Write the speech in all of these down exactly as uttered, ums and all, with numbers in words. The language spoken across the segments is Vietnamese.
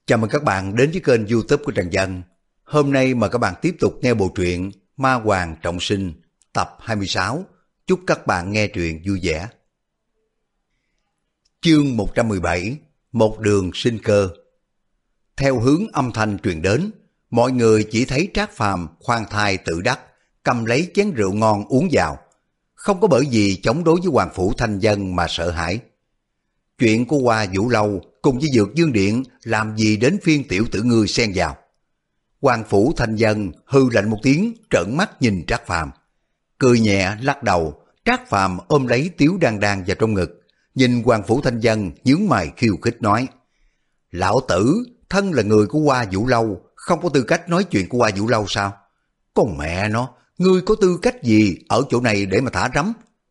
Chào mừng các bạn đến với kênh YouTube của Trần Dân. Hôm nay mời các bạn tiếp tục nghe bộ truyện Ma Hoàng Trọng Sinh tập hai mươi sáu. Chúc các bạn nghe truyện vui vẻ. Chương một trăm mười bảy. Một đường sinh cơ. Theo hướng âm thanh truyền đến, mọi người chỉ thấy Trác Phàm khoan thai tự đắc, cầm lấy chén rượu ngon uống vào. Không có bởi vì chống đối với Hoàng Phủ Thanh Dân mà sợ hãi. Chuyện của Hoa Vũ Lâu cùng với Dược Dương Điện làm gì đến phiên tiểu tử ngươi xen vào. Hoàng Phủ Thanh Dân hư lạnh một tiếng, trợn mắt nhìn Trác Phàm, cười nhẹ lắc đầu. Trác Phàm ôm lấy Tiếu Đan Đan vào trong ngực, nhìn Hoàng Phủ Thanh Dân nhướng mày khiêu khích nói: lão tử thân là người của Hoa Vũ Lâu, không có tư cách nói chuyện của Hoa Vũ Lâu sao? Con mẹ nó, ngươi có tư cách gì ở chỗ này để mà thả rắm?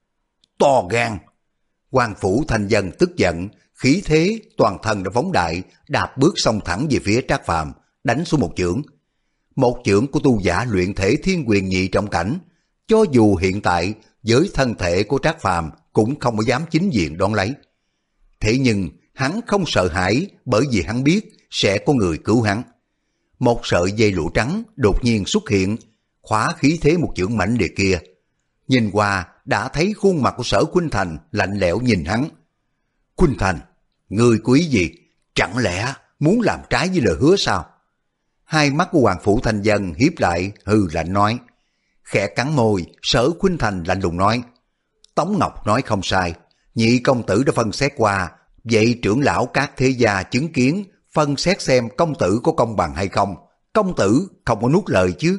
To gan! Hoàng Phủ Thanh Dân tức giận, khí thế toàn thân đã phóng đại, đạp bước xông thẳng về phía Trác Phàm, đánh xuống một chưởng. Một chưởng của tu giả luyện thể thiên quyền nhị trọng cảnh, cho dù hiện tại với thân thể của Trác Phàm cũng không có dám chính diện đón lấy. Thế nhưng hắn không sợ hãi, bởi vì hắn biết sẽ có người cứu hắn. Một sợi dây lụa trắng đột nhiên xuất hiện, khóa khí thế một chưởng mãnh liệt kia. Nhìn qua đã thấy khuôn mặt của Sở Khuynh Thành lạnh lẽo nhìn hắn. Khuynh Thành, ngươi có ý gì? Chẳng lẽ muốn làm trái với lời hứa sao? Hai mắt của Hoàng Phủ Thanh Dân hiếp lại, hừ lạnh nói. Khẽ cắn môi, Sở Khuynh Thành lạnh lùng nói: Tống Ngọc nói không sai, nhị công tử đã phân xét qua, vậy trưởng lão các thế gia chứng kiến, phân xét xem công tử có công bằng hay không. Công tử không có nuốt lời chứ?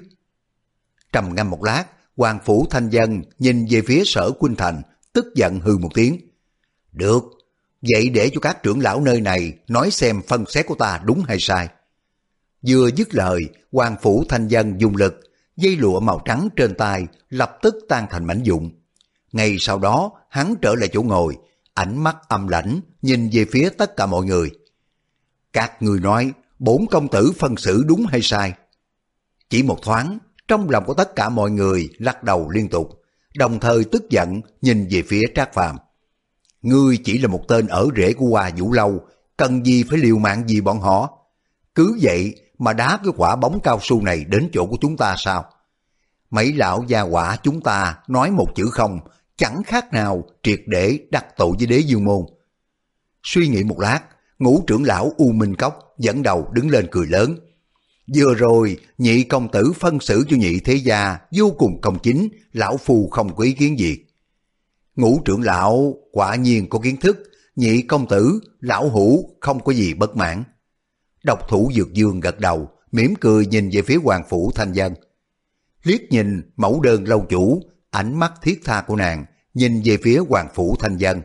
Trầm ngâm một lát, Hoàng Phủ Thanh Dân nhìn về phía Sở Khuynh Thành, tức giận hừ một tiếng. Được, vậy để cho các trưởng lão nơi này nói xem phân xét của ta đúng hay sai. Vừa dứt lời, Hoàng Phủ Thanh Dân dùng lực, dây lụa màu trắng trên tay lập tức tan thành mảnh vụn. Ngay sau đó hắn trở lại chỗ ngồi, ánh mắt âm lãnh nhìn về phía tất cả mọi người. Các người nói bổn công tử phân xử đúng hay sai? Chỉ một thoáng, trong lòng của tất cả mọi người lắc đầu liên tục, đồng thời tức giận nhìn về phía Trác Phàm. Ngươi chỉ là một tên ở rễ của Hoa Vũ Lâu, cần gì phải liều mạng vì bọn họ? Cứ vậy mà đá cái quả bóng cao su này đến chỗ của chúng ta sao? Mấy lão gia hỏa chúng ta nói một chữ không, chẳng khác nào triệt để đắc tội với Đế Dương Môn. Suy nghĩ một lát, Ngũ trưởng lão U Minh Cốc dẫn đầu đứng lên cười lớn. Vừa rồi nhị công tử phân xử cho nhị thế gia vô cùng công chính, lão phu không có ý kiến gì. Ngũ trưởng lão quả nhiên có kiến thức, nhị công tử lão hữu không có gì bất mãn. Độc thủ Dược Dương gật đầu, mỉm cười nhìn về phía Hoàng Phủ Thanh Dân. Liếc nhìn mẫu đơn lâu chủ, ánh mắt thiết tha của nàng nhìn về phía Hoàng Phủ Thanh Dân.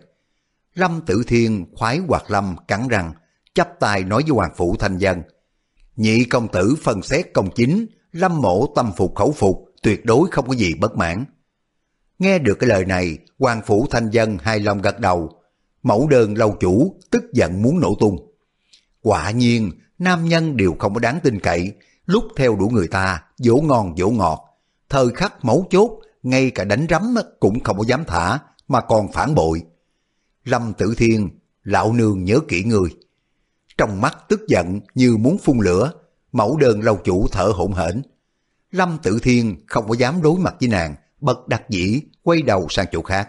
Lâm Tử Thiên khoái hoạt lâm cắn răng, chắp tay nói với Hoàng Phủ Thanh Dân. Nhị công tử phân xét công chính, Lâm mổ tâm phục khẩu phục, tuyệt đối không có gì bất mãn. Nghe được cái lời này, Hoàng Phủ Thanh Dân hài lòng gật đầu. Mẫu đơn lâu chủ tức giận muốn nổ tung. Quả nhiên nam nhân đều không có đáng tin cậy, lúc theo đuổi người ta dỗ ngon dỗ ngọt, thời khắc mấu chốt ngay cả đánh rắm cũng không có dám thả, mà còn phản bội. Lâm Tử Thiên, lão nương nhớ kỹ người. Trong mắt tức giận như muốn phun lửa, mẫu đơn lâu chủ thở hổn hển. Lâm Tử Thiên không có dám đối mặt với nàng, bất đắc dĩ quay đầu sang chỗ khác.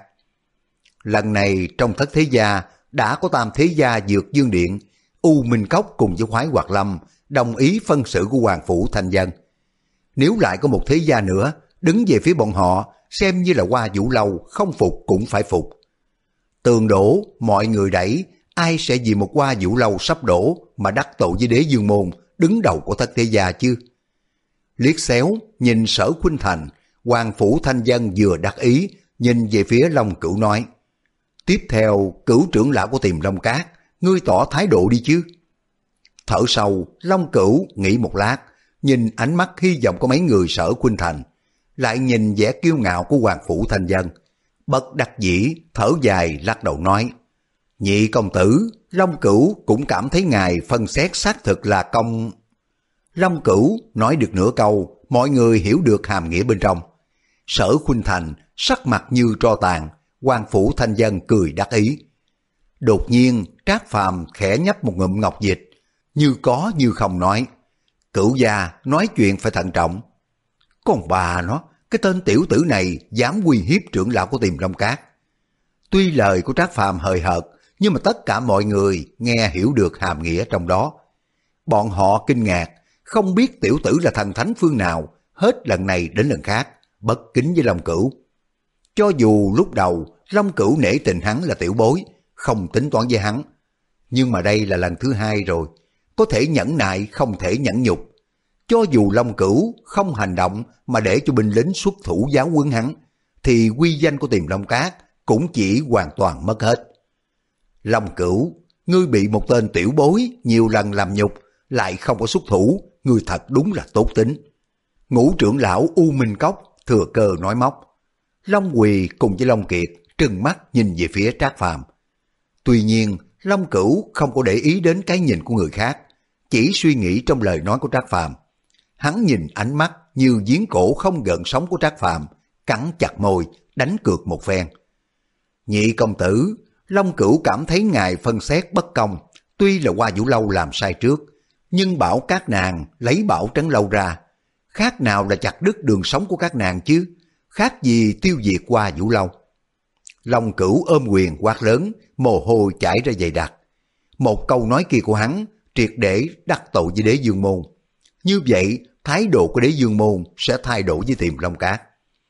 Lần này trong thất thế gia đã có tam thế gia Dược Dương Điện, U Minh Cốc cùng với Khoái Hoạt Lâm đồng ý phân xử của Hoàng Phủ Thanh Dân. Nếu lại có một thế gia nữa đứng về phía bọn họ, xem như là Hoa Vũ Lâu không phục cũng phải phục. Tường đổ mọi người đẩy, ai sẽ vì một Hoa Vũ Lâu sắp đổ mà đắc tội với Đế Dương Môn đứng đầu của thất thế gia chứ? Liếc xéo nhìn Sở Khuynh Thành, Hoàng Phủ Thanh Dân vừa đắc ý nhìn về phía Long Cửu nói. Tiếp theo Cửu trưởng lão của Tiềm Long Cát, ngươi tỏ thái độ đi chứ. Thở sâu, Long Cửu nghĩ một lát, nhìn ánh mắt hy vọng của mấy người Sở Khuynh Thành, lại nhìn vẻ kiêu ngạo của Hoàng Phủ Thanh Dân, bất đắc dĩ thở dài lắc đầu nói. Nhị công tử, Long Cửu cũng cảm thấy ngài phân xét xác thực là công. Long Cửu nói được nửa câu, mọi người hiểu được hàm nghĩa bên trong. Sở Khuynh Thành sắc mặt như tro tàn, Hoàng Phủ Thanh Dân cười đắc ý. Đột nhiên Trác Phàm khẽ nhấp một ngụm ngọc dịch, như có như không nói, cửu gia nói chuyện phải thận trọng. Con bà nó, cái tên tiểu tử này dám uy hiếp trưởng lão của Tiềm Long Cát. Tuy lời của Trác Phàm hời hợt, nhưng mà tất cả mọi người nghe hiểu được hàm nghĩa trong đó. Bọn họ kinh ngạc, không biết tiểu tử là thần thánh phương nào, hết lần này đến lần khác, bất kính với Long Cửu. Cho dù lúc đầu Long Cửu nể tình hắn là tiểu bối, không tính toán với hắn, nhưng mà đây là lần thứ hai rồi, có thể nhẫn nại không thể nhẫn nhục. Cho dù Long Cửu không hành động mà để cho binh lính xuất thủ giáo huấn hắn, thì uy danh của Tiềm Long Cát cũng chỉ hoàn toàn mất hết. Long Cửu, ngươi bị một tên tiểu bối nhiều lần làm nhục, lại không có xuất thủ, ngươi thật đúng là tốt tính. Ngũ trưởng lão U Minh Cốc thừa cơ nói móc. Long Quỳ cùng với Long Kiệt trừng mắt nhìn về phía Trác Phàm. Tuy nhiên, Long Cửu không có để ý đến cái nhìn của người khác, chỉ suy nghĩ trong lời nói của Trác Phàm. Hắn nhìn ánh mắt như giếng cổ không gợn sóng của Trác Phàm, cắn chặt môi, đánh cược một phen. Nhị công tử, Long Cửu cảm thấy ngài phân xét bất công, tuy là Hoa Vũ Lâu làm sai trước, nhưng bảo các nàng lấy Bảo Trấn Lâu ra, khác nào là chặt đứt đường sống của các nàng chứ, khác gì tiêu diệt Hoa Vũ Lâu. Long Cửu ôm quyền quát lớn, mồ hôi chảy ra dày đặc. Một câu nói kia của hắn triệt để đắc tội với Đế Dương Môn. Như vậy, thái độ của Đế Dương Môn sẽ thay đổi với Tiềm Long Cát.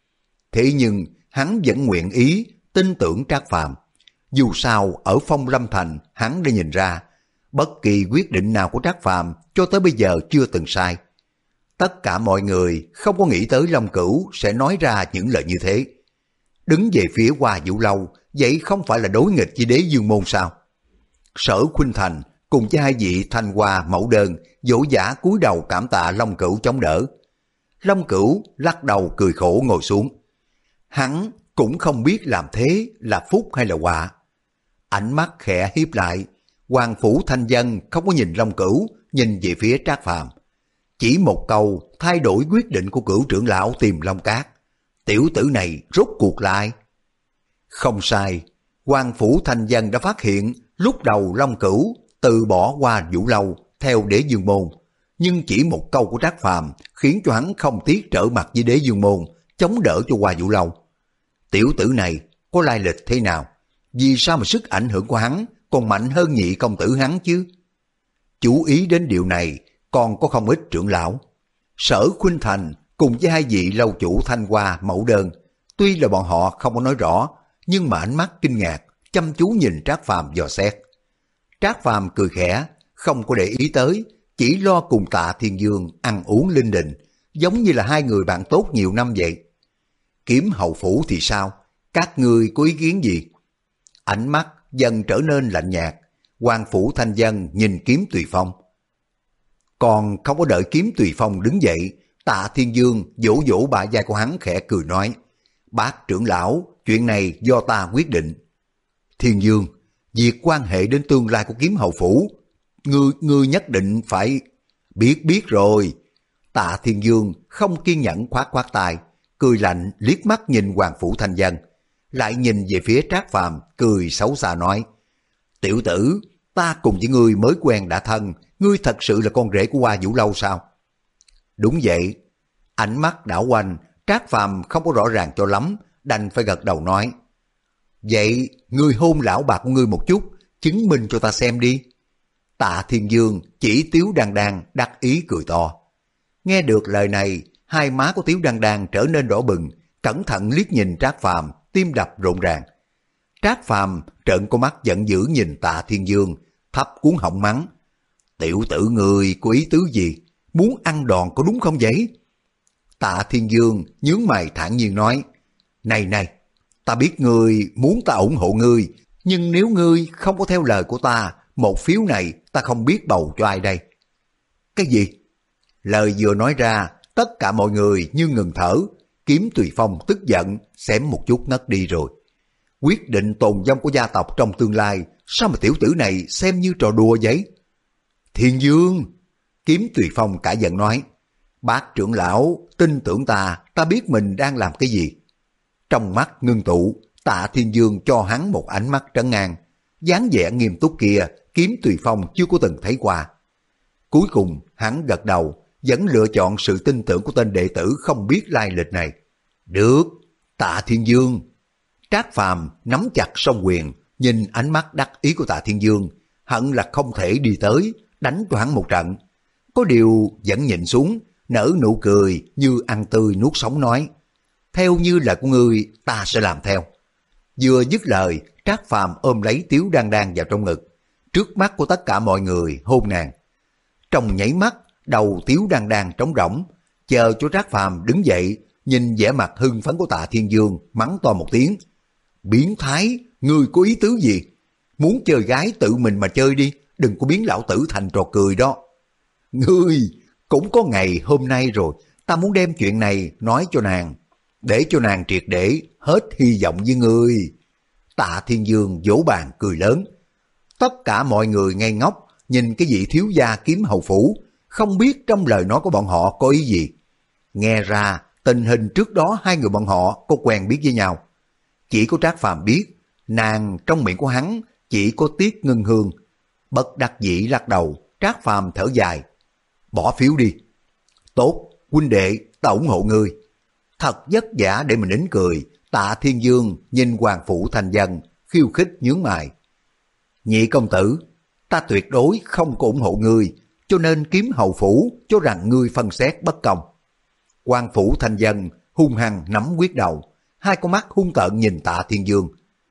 Thế nhưng, hắn vẫn nguyện ý tin tưởng Trác Phàm. Dù sao, ở Phong Lâm Thành, hắn đã nhìn ra, bất kỳ quyết định nào của Trác Phàm cho tới bây giờ chưa từng sai. Tất cả mọi người không có nghĩ tới Long Cửu sẽ nói ra những lời như thế. Đứng về phía Hoa Vũ Lâu, vậy không phải là đối nghịch với Đế Dương Môn sao? Sở Khuynh Thành cùng với hai vị Thanh Hoa mẫu đơn dỗ dã cúi đầu cảm tạ Long Cửu chống đỡ. Long Cửu lắc đầu cười khổ ngồi xuống. Hắn cũng không biết làm thế là phúc hay là họa. Ánh mắt khẽ hiếp lại, Hoàng Phủ Thanh Dân không có nhìn Long Cửu, nhìn về phía Trác Phàm. Chỉ một câu thay đổi quyết định của Cửu trưởng lão Tiềm Long Cát. Tiểu tử này rốt cuộc lại. Không sai, Hoàng Phủ Thanh Dân đã phát hiện lúc đầu Long Cửu từ bỏ Hoa Vũ Lâu theo Đế Dương Môn, nhưng chỉ một câu của Trác Phàm khiến cho hắn không tiếc trở mặt với Đế Dương Môn, chống đỡ cho Hoa Vũ Lâu. Tiểu tử này có lai lịch thế nào? Vì sao mà sức ảnh hưởng của hắn còn mạnh hơn nhị công tử hắn chứ? Chú ý đến điều này còn có không ít trưởng lão. Sở Khuynh Thành cùng với hai vị lâu chủ Thanh Hoa mẫu đơn, tuy là bọn họ không có nói rõ, nhưng mà ánh mắt kinh ngạc, chăm chú nhìn Trác Phàm dò xét. Trác Phàm cười khẽ, không có để ý tới, chỉ lo cùng Tạ Thiên Dương ăn uống linh đình, giống như là hai người bạn tốt nhiều năm vậy. Kiếm hầu phủ thì sao? Các ngươi có ý kiến gì? Ánh mắt dần trở nên lạnh nhạt, Hoàng Phủ Thanh Dân nhìn Kiếm Tùy Phong. Còn không có đợi Kiếm Tùy Phong đứng dậy, Tạ Thiên Dương vỗ vỗ bả vai của hắn khẽ cười nói, bác trưởng lão, chuyện này do ta quyết định. Thiên Dương, việc quan hệ đến tương lai của Kiếm hầu phủ, ngươi, ngươi nhất định phải... Biết biết rồi. Tạ Thiên Dương không kiên nhẫn khoát khoát tay, cười lạnh liếc mắt nhìn Hoàng Phủ Thanh Dân, lại nhìn về phía Trác Phàm cười xấu xa nói, tiểu tử, ta cùng với ngươi mới quen đã thân, ngươi thật sự là con rể của Hoa Vũ Lâu sao? Đúng vậy. Ánh mắt đảo quanh, Trác Phàm không có rõ ràng cho lắm, đành phải gật đầu nói, vậy ngươi hôn lão bà của ngươi một chút, chứng minh cho ta xem đi. Tạ Thiên Dương chỉ Tiếu Đan Đan đắc ý cười to. Nghe được lời này, hai má của Tiếu Đan Đan trở nên đỏ bừng, cẩn thận liếc nhìn Trác Phàm, tim đập rộn ràng. Trác Phàm trợn con mắt giận dữ nhìn Tạ Thiên Dương, thấp cuốn họng mắng, tiểu tử người có ý tứ gì, muốn ăn đòn có đúng không vậy? Tạ Thiên Dương nhướng mày thản nhiên nói, này này, ta biết ngươi muốn ta ủng hộ ngươi, nhưng nếu ngươi không có theo lời của ta, một phiếu này ta không biết bầu cho ai đây. Cái gì? Lời vừa nói ra, tất cả mọi người như ngừng thở. Kiếm Tùy Phong tức giận, xém một chút ngất đi rồi. Quyết định tồn vong của gia tộc trong tương lai, sao mà tiểu tử này xem như trò đùa vậy? Thiên Dương! Kiếm Tùy Phong cả giận nói, bác trưởng lão, tin tưởng ta, ta biết mình đang làm cái gì. Trong mắt ngưng tụ, Tạ Thiên Dương cho hắn một ánh mắt trấn ngang, dáng vẻ nghiêm túc kia, Kiếm Tùy Phong chưa có từng thấy qua. Cuối cùng hắn gật đầu, vẫn lựa chọn sự tin tưởng của tên đệ tử không biết lai lịch này. Được, Tạ Thiên Dương. Trác Phàm nắm chặt song quyền, nhìn ánh mắt đắc ý của Tạ Thiên Dương, hận là không thể đi tới, đánh cho hắn một trận. Có điều vẫn nhìn xuống, nở nụ cười như ăn tươi nuốt sống nói, theo như lời của ngươi ta sẽ làm theo. Vừa dứt lời, Trác Phàm ôm lấy Tiếu Đan Đan vào trong ngực, trước mắt của tất cả mọi người hôn nàng. Trong nháy mắt, đầu Tiếu Đan Đan trống rỗng, chờ cho Trác Phàm đứng dậy, nhìn vẻ mặt hưng phấn của Tạ Thiên Dương, mắng to một tiếng. Biến thái, ngươi có ý tứ gì? Muốn chơi gái tự mình mà chơi đi, đừng có biến lão tử thành trò cười đó. Ngươi, cũng có ngày hôm nay rồi, ta muốn đem chuyện này nói cho nàng, để cho nàng triệt để hết hy vọng với ngươi. Tạ Thiên Dương vỗ bàn cười lớn. Tất cả mọi người ngây ngốc, nhìn cái vị thiếu gia Kiếm Hầu Phủ, không biết trong lời nói của bọn họ có ý gì. Nghe ra, tình hình trước đó hai người bọn họ có quen biết với nhau. Chỉ có Trác Phàm biết, nàng trong miệng của hắn chỉ có Tiết Ngân Hương. Bất đắc dĩ lắc đầu, Trác Phàm thở dài. Bỏ phiếu đi. Tốt, huynh đệ, ta ủng hộ ngươi. Thật vất vả để mình nín cười, Tạ Thiên Dương nhìn Hoàng Phủ Thành Dân, khiêu khích nhướng mày. Nhị công tử, ta tuyệt đối không có ủng hộ ngươi, cho nên Kiếm Hầu Phủ cho rằng ngươi phân xét bất công. Hoàng Phủ Thành Dân hung hăng nắm quyết đầu, hai con mắt hung tợn nhìn Tạ Thiên Dương.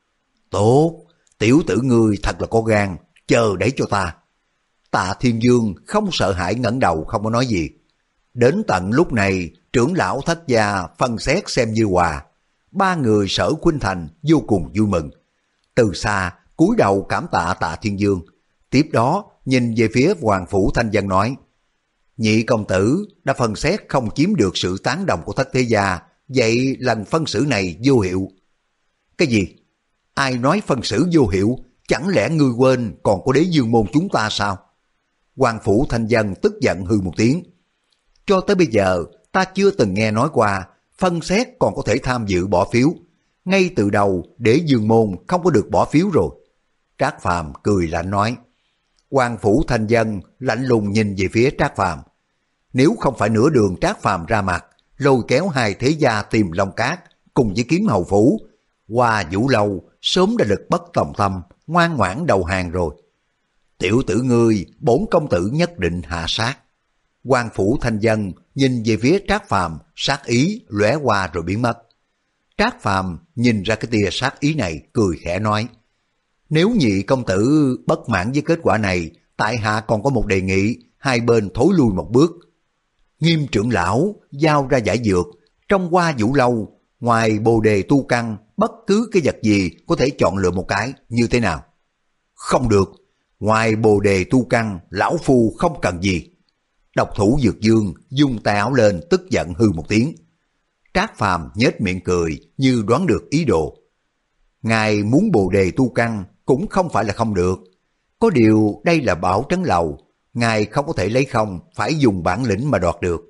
Tốt, tiểu tử ngươi thật là có gan, chờ đấy cho ta. Tạ Thiên Dương không sợ hãi ngẩng đầu không có nói gì. Đến tận lúc này, trưởng lão Thất gia phân xét xem như hòa. Ba người Sở Khuynh Thành vô cùng vui mừng. Từ xa, cúi đầu cảm tạ Tạ Thiên Dương. Tiếp đó, nhìn về phía Hoàng Phủ Thanh Dân nói, nhị công tử đã phân xét không chiếm được sự tán đồng của Thất thế gia, vậy lần phân xử này vô hiệu. Cái gì? Ai nói phân xử vô hiệu? Chẳng lẽ ngươi quên còn có Đế Dương môn chúng ta sao? Hoàng Phủ Thanh Dân tức giận hư một tiếng. Cho tới bây giờ, ta chưa từng nghe nói qua phân xét còn có thể tham dự bỏ phiếu. Ngay từ đầu, Đế Dương môn không có được bỏ phiếu rồi. Trác Phàm cười lạnh nói. Hoàng Phủ Thanh Dân lạnh lùng nhìn về phía Trác Phàm. Nếu không phải nửa đường Trác Phàm ra mặt, lôi kéo hai thế gia tìm Long Cát cùng với Kiếm Hầu Phủ, Hoa Vũ Lâu sớm đã lực bất tòng tâm, ngoan ngoãn đầu hàng rồi. Tiểu tử ngươi, bổn công tử nhất định hạ sát. Hoàng Phủ Thanh Dân nhìn về phía Trác Phàm, sát ý lóe qua rồi biến mất. Trác Phàm nhìn ra cái tia sát ý này, cười khẽ nói, nếu nhị công tử bất mãn với kết quả này, tại hạ còn có một đề nghị, hai bên thối lui một bước. Nghiêm trưởng lão giao ra giải dược, trong Hoa Vũ Lâu, ngoài bồ đề tu căn, bất cứ cái vật gì có thể chọn lựa một cái, như thế nào? Không được, ngoài bồ đề tu căn, lão phu không cần gì. Độc thủ Dược Dương dung tay áo lên, tức giận hư một tiếng. Trác Phàm nhếch miệng cười như đoán được ý đồ. Ngài muốn bồ đề tu căn cũng không phải là không được. Có điều đây là Bảo Trấn Lầu, ngài không có thể lấy không, phải dùng bản lĩnh mà đoạt được.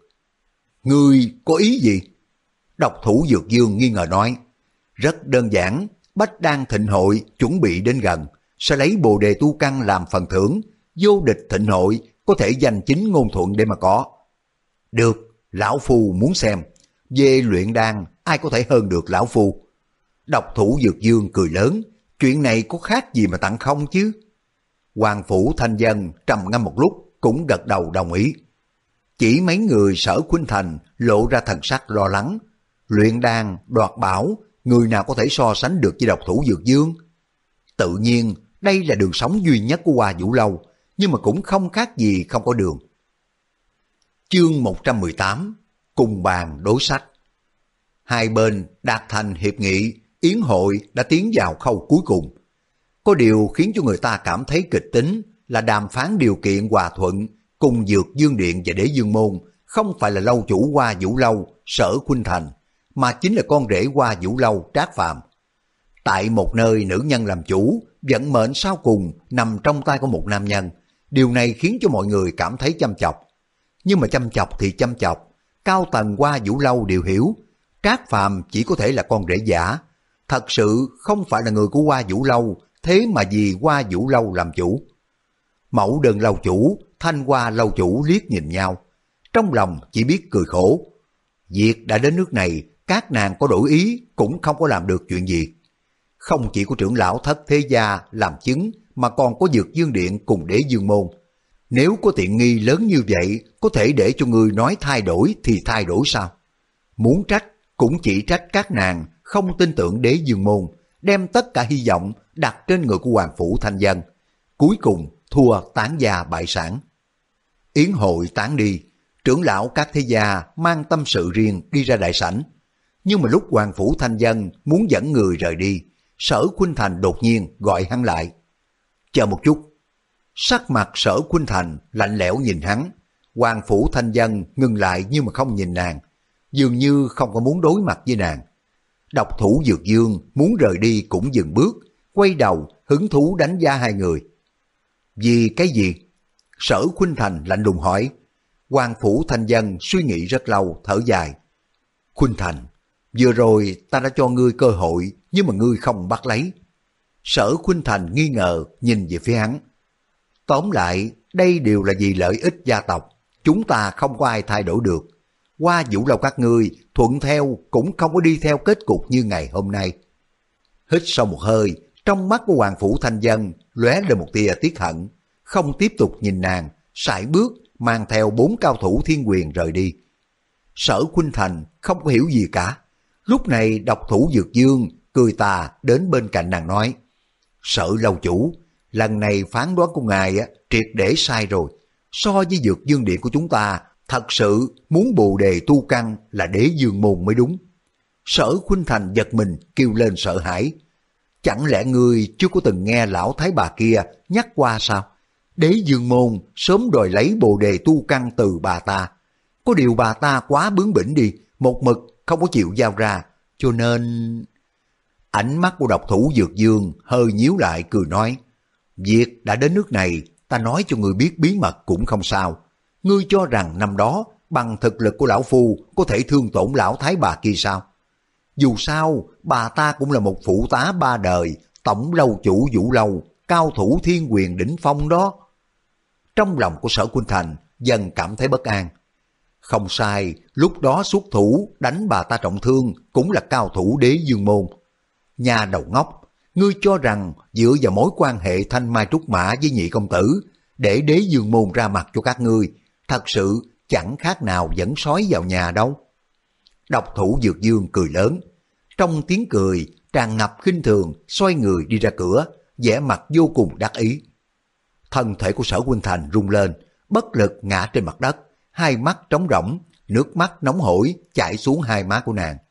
Ngươi có ý gì? Độc thủ Dược Dương nghi ngờ nói. Rất đơn giản, Bách Đan Thịnh Hội chuẩn bị đến gần, sẽ lấy bồ đề tu căn làm phần thưởng, vô địch thịnh hội có thể giành chính ngôn thuận để mà có. Được, lão phu muốn xem, về luyện đan ai có thể hơn được lão phu. Độc thủ Dược Dương cười lớn, chuyện này có khác gì mà tặng không chứ? Hoàng Phủ Thanh Dân trầm ngâm một lúc cũng gật đầu đồng ý. Chỉ mấy người Sở Khuynh Thành lộ ra thần sắc lo lắng. Luyện đan, đoạt bảo, người nào có thể so sánh được với độc thủ Dược Dương? Tự nhiên, đây là đường sống duy nhất của Hoa Vũ Lâu, nhưng mà cũng không khác gì không có đường. Chương một trăm mười tám, cùng bàn đối sách. Hai bên đạt thành hiệp nghị, yến hội đã tiến vào khâu cuối cùng. Có điều khiến cho người ta cảm thấy kịch tính là đàm phán điều kiện hòa thuận cùng Dược Dương Điện và Đế Dương Môn không phải là lâu chủ Hoa Vũ Lâu Sở Khuynh Thành, mà chính là con rể Hoa Vũ Lâu Trác Phàm. Tại một nơi nữ nhân làm chủ, vận mệnh sau cùng nằm trong tay của một nam nhân. Điều này khiến cho mọi người cảm thấy chăm chọc. Nhưng mà chăm chọc thì chăm chọc, cao tầng Hoa Vũ Lâu đều hiểu, Trác Phàm chỉ có thể là con rể giả, thật sự không phải là người của Hoa Vũ Lâu, thế mà vì Hoa Vũ Lâu làm chủ. Mẫu đơn lâu chủ Thanh Hoa lâu chủ liếc nhìn nhau, trong lòng chỉ biết cười khổ. Việc đã đến nước này, các nàng có đổi ý cũng không có làm được chuyện gì. Không chỉ có trưởng lão thất thế gia làm chứng, mà còn có Dược Dương Điện cùng Đế Dương Môn. Nếu có tiện nghi lớn như vậy, có thể để cho ngươi nói thay đổi thì thay đổi sao? Muốn trách cũng chỉ trách các nàng không tin tưởng Đế Dương Môn, đem tất cả hy vọng đặt trên người của Hoàng Phủ Thanh Dân. Cuối cùng thua tán gia bại sản. Yến hội tán đi, trưởng lão các thế gia mang tâm sự riêng đi ra đại sảnh. Nhưng mà lúc Hoàng Phủ Thanh Dân muốn dẫn người rời đi, Sở Khuynh Thành đột nhiên gọi hắn lại. Chờ một chút. Sắc mặt Sở Khuynh Thành lạnh lẽo nhìn hắn. Hoàng Phủ Thanh Dân ngừng lại nhưng mà không nhìn nàng, dường như không có muốn đối mặt với nàng. Độc thủ Dược Dương muốn rời đi cũng dừng bước, quay đầu hứng thú đánh giá hai người. Vì cái gì? Sở Khuynh Thành lạnh lùng hỏi. Hoàng Phủ Thanh Dân suy nghĩ rất lâu, thở dài. Khuynh Thành, vừa rồi ta đã cho ngươi cơ hội, nhưng mà ngươi không bắt lấy. Sở Khuynh Thành nghi ngờ nhìn về phía hắn. Tóm lại, đây đều là vì lợi ích gia tộc, chúng ta không có ai thay đổi được. Qua Vũ Lâu các ngươi thuận theo cũng không có đi theo kết cục như ngày hôm nay. Hít sâu một hơi, trong mắt của Hoàng Phủ Thanh Dân lóe lên một tia tiếc hận, không tiếp tục nhìn nàng, sải bước mang theo bốn cao thủ thiên quyền rời đi. Sở Khuynh Thành không có hiểu gì cả. Lúc này độc thủ Dược Dương cười tà đến bên cạnh nàng nói. Sở lâu chủ, lần này phán đoán của ngài á, triệt để sai rồi. So với Dược Dương Điện của chúng ta, thật sự muốn bồ đề tu căn là Đế Dương Môn mới đúng. Sở Khuynh Thành giật mình kêu lên sợ hãi. Chẳng lẽ ngươi chưa có từng nghe lão thái bà kia nhắc qua sao? Đế Dương Môn sớm đòi lấy bồ đề tu căn từ bà ta. Có điều bà ta quá bướng bỉnh đi, một mực không có chịu giao ra, cho nên... Ánh mắt của độc thủ Dược Dương hơi nhíu lại cười nói. Việc đã đến nước này, ta nói cho ngươi biết bí mật cũng không sao. Ngươi cho rằng năm đó bằng thực lực của lão phu có thể thương tổn lão thái bà kia sao? Dù sao, bà ta cũng là một phụ tá ba đời, tổng lâu chủ Vũ Lâu, cao thủ thiên quyền đỉnh phong đó. Trong lòng của Sở Khuynh Thành dần cảm thấy bất an. Không sai, lúc đó xuất thủ đánh bà ta trọng thương cũng là cao thủ Đế Dương Môn. Nhà đầu ngốc, ngươi cho rằng dựa vào mối quan hệ thanh mai trúc mã với nhị công tử để Đế Dương Môn ra mặt cho các ngươi, thật sự chẳng khác nào dẫn sói vào nhà đâu. Độc thủ Dược Dương cười lớn, trong tiếng cười tràn ngập khinh thường, xoay người đi ra cửa, vẻ mặt vô cùng đắc ý. Thân thể của Sở Khuynh Thành rung lên, bất lực ngã trên mặt đất, hai mắt trống rỗng, nước mắt nóng hổi chảy xuống hai má của nàng.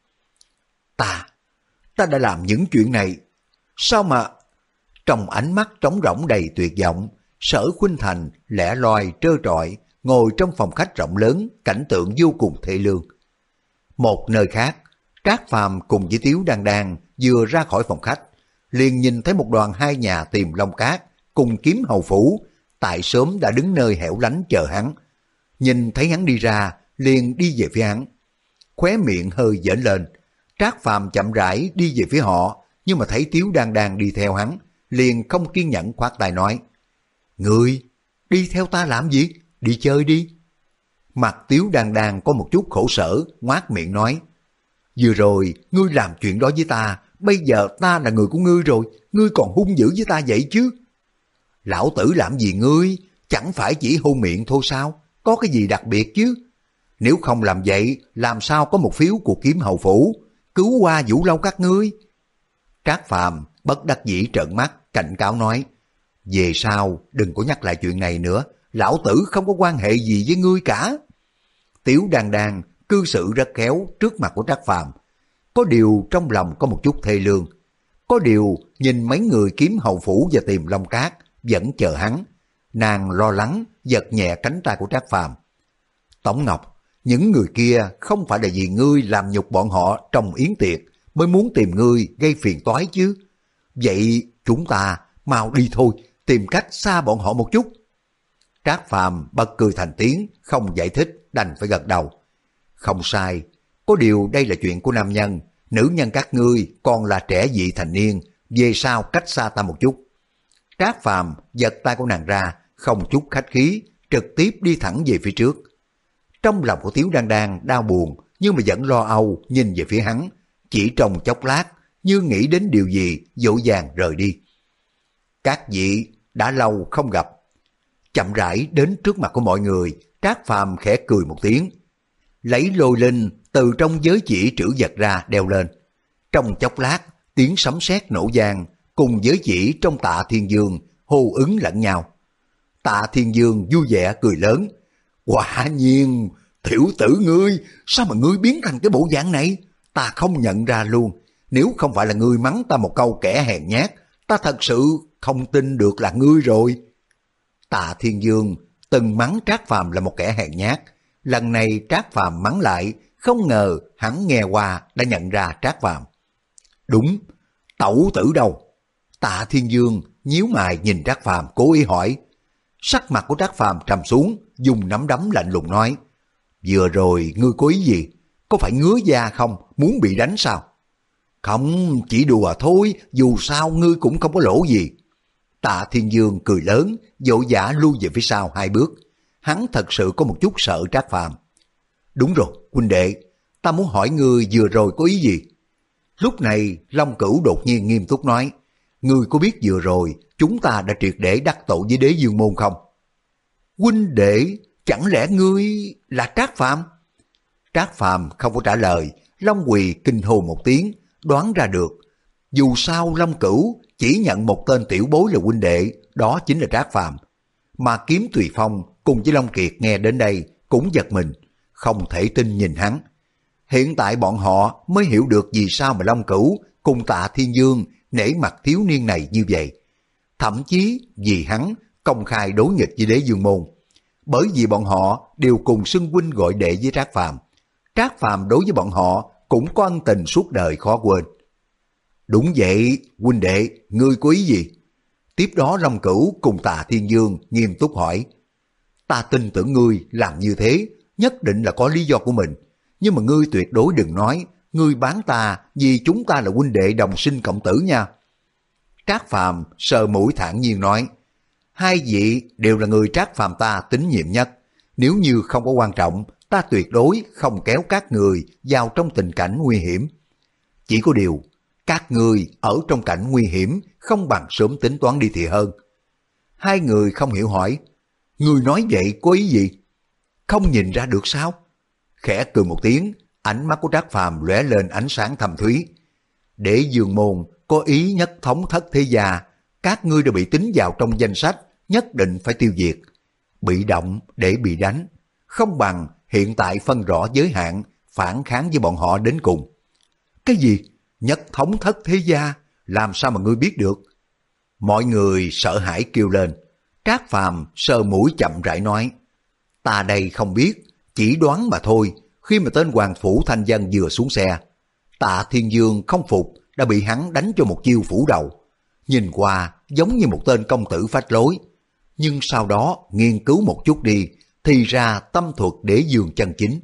Ta, ta đã làm những chuyện này, sao mà... Trong ánh mắt trống rỗng đầy tuyệt vọng, Sở Khuynh Thành lẻ loi trơ trọi ngồi trong phòng khách rộng lớn, cảnh tượng vô cùng thê lương. Một nơi khác, Trác Phàm cùng với Tiếu Đan Đan vừa ra khỏi phòng khách, liền nhìn thấy một đoàn hai nhà Tìm Long Cát cùng Kiếm Hầu Phủ tại sớm đã đứng nơi hẻo lánh chờ hắn. Nhìn thấy hắn đi ra, liền đi về phía hắn. Khóe miệng hơi giỡn lên, Trác Phàm chậm rãi đi về phía họ, nhưng mà thấy Tiếu Đan Đan đi theo hắn, liền không kiên nhẫn khoát tay nói. Ngươi, đi theo ta làm gì? Đi chơi đi. Mặt Tiếu Đan Đan có một chút khổ sở, ngoác miệng nói. Vừa rồi, ngươi làm chuyện đó với ta, bây giờ ta là người của ngươi rồi, ngươi còn hung dữ với ta vậy chứ? Lão tử làm gì ngươi, chẳng phải chỉ hôn miệng thôi sao? Có cái gì đặc biệt chứ? Nếu không làm vậy, làm sao có một phiếu của Kiếm Hầu Phủ, cứu qua Vũ Lâu các ngươi? Trác Phàm bất đắc dĩ trợn mắt, cảnh cáo nói. Về sau, đừng có nhắc lại chuyện này nữa, lão tử không có quan hệ gì với ngươi cả. Tiếu Đan Đan cư xử rất khéo trước mặt của Trác Phàm, có điều trong lòng có một chút thê lương. Có điều nhìn mấy người Kiếm Hầu Phủ và Tìm Long Cát vẫn chờ hắn, nàng lo lắng giật nhẹ cánh tay của Trác Phàm. Tống Ngọc, những người kia không phải là vì ngươi làm nhục bọn họ trong yến tiệc mới muốn tìm ngươi gây phiền toái chứ. Vậy chúng ta mau đi thôi, tìm cách xa bọn họ một chút. Trác Phàm bật cười thành tiếng, không giải thích, đành phải gật đầu. Không sai, có điều đây là chuyện của nam nhân, nữ nhân các ngươi còn là trẻ vị thành niên, về sau cách xa ta một chút. Trác Phàm giật tay của nàng ra, không chút khách khí, trực tiếp đi thẳng về phía trước. Trong lòng của Tiếu Đan Đan đau buồn, nhưng mà vẫn lo âu nhìn về phía hắn, chỉ trong chốc lát như nghĩ đến điều gì vội vàng rời đi. Các vị đã lâu không gặp. Chậm rãi đến trước mặt của mọi người, Trác Phàm khẽ cười một tiếng, lấy lôi linh từ trong giới chỉ trữ vật ra đeo lên. Trong chốc lát, tiếng sấm sét nổ vang, cùng giới chỉ trong Tạ Thiên Dương hô ứng lẫn nhau. Tạ Thiên Dương vui vẻ cười lớn, quả nhiên, tiểu tử ngươi, sao mà ngươi biến thành cái bộ dạng này? Ta không nhận ra luôn, nếu không phải là ngươi mắng ta một câu kẻ hèn nhát, ta thật sự không tin được là ngươi rồi. Tạ Thiên Dương từng mắng Trác Phàm là một kẻ hèn nhát, lần này Trác Phàm mắng lại, không ngờ hắn nghe qua đã nhận ra Trác Phàm. Đúng, tẩu tử đâu? Tạ Thiên Dương nhíu mày nhìn Trác Phàm cố ý hỏi. Sắc mặt của Trác Phàm trầm xuống, dùng nắm đấm lạnh lùng nói, vừa rồi ngươi có ý gì? Có phải ngứa da không? Muốn bị đánh sao? Không, chỉ đùa thôi, dù sao ngươi cũng không có lỗ gì. Tạ Thiên Dương cười lớn, vội vã lui về phía sau hai bước. Hắn thật sự có một chút sợ Trác Phàm. Đúng rồi, huynh đệ, ta muốn hỏi ngươi vừa rồi có ý gì? Lúc này, Long Cửu đột nhiên nghiêm túc nói, ngươi có biết vừa rồi chúng ta đã triệt để đắc tội với Đế Dương Môn không? Huynh đệ, chẳng lẽ ngươi là Trác Phàm? Trác Phàm không có trả lời, Long Quỳ kinh hô một tiếng, đoán ra được. Dù sao Long Cửu chỉ nhận một tên tiểu bối là huynh đệ, đó chính là Trác Phàm. Mà Kiếm Tùy Phong cùng với Long Kiệt nghe đến đây cũng giật mình, không thể tin nhìn hắn. Hiện tại bọn họ mới hiểu được vì sao mà Long Cửu cùng Tạ Thiên Dương nể mặt thiếu niên này như vậy. Thậm chí vì hắn công khai đối nghịch với Đế Dương Môn. Bởi vì bọn họ đều cùng xưng huynh gọi đệ với Trác Phàm. Trác Phàm đối với bọn họ cũng có ân tình suốt đời khó quên. Đúng vậy, huynh đệ, ngươi có ý gì? Tiếp đó Long Cửu cùng Tạ Thiên Dương nghiêm túc hỏi. Ta tin tưởng ngươi làm như thế, nhất định là có lý do của mình. Nhưng mà ngươi tuyệt đối đừng nói, ngươi bán ta vì chúng ta là huynh đệ đồng sinh cộng tử nha. Trác Phàm sờ mũi thản nhiên nói, hai vị đều là người Trác Phàm ta tín nhiệm nhất. Nếu như không có quan trọng, ta tuyệt đối không kéo các người vào trong tình cảnh nguy hiểm. Chỉ có điều, các người ở trong cảnh nguy hiểm không bằng sớm tính toán đi thì hơn. Hai người không hiểu hỏi, người nói vậy có ý gì? Không nhìn ra được sao? Khẽ cười một tiếng, ánh mắt của Trác Phàm lóe lên ánh sáng thâm thúy. Để Dương Môn có ý nhất thống thất thế gia, các ngươi đã bị tính vào trong danh sách, nhất định phải tiêu diệt. Bị động để bị đánh, không bằng hiện tại phân rõ giới hạn, phản kháng với bọn họ đến cùng. Cái gì? Nhất thống thất thế gia? Làm sao mà ngươi biết được? Mọi người sợ hãi kêu lên. Trác Phàm sờ mũi chậm rãi nói, ta đây không biết, chỉ đoán mà thôi. Khi mà tên Hoàng Phủ Thanh Dân vừa xuống xe, Tạ Thiên Dương không phục, đã bị hắn đánh cho một chiêu phủ đầu. Nhìn qua giống như một tên công tử phách lối. Nhưng sau đó nghiên cứu một chút đi, thì ra tâm thuật Đế Dương chân chính.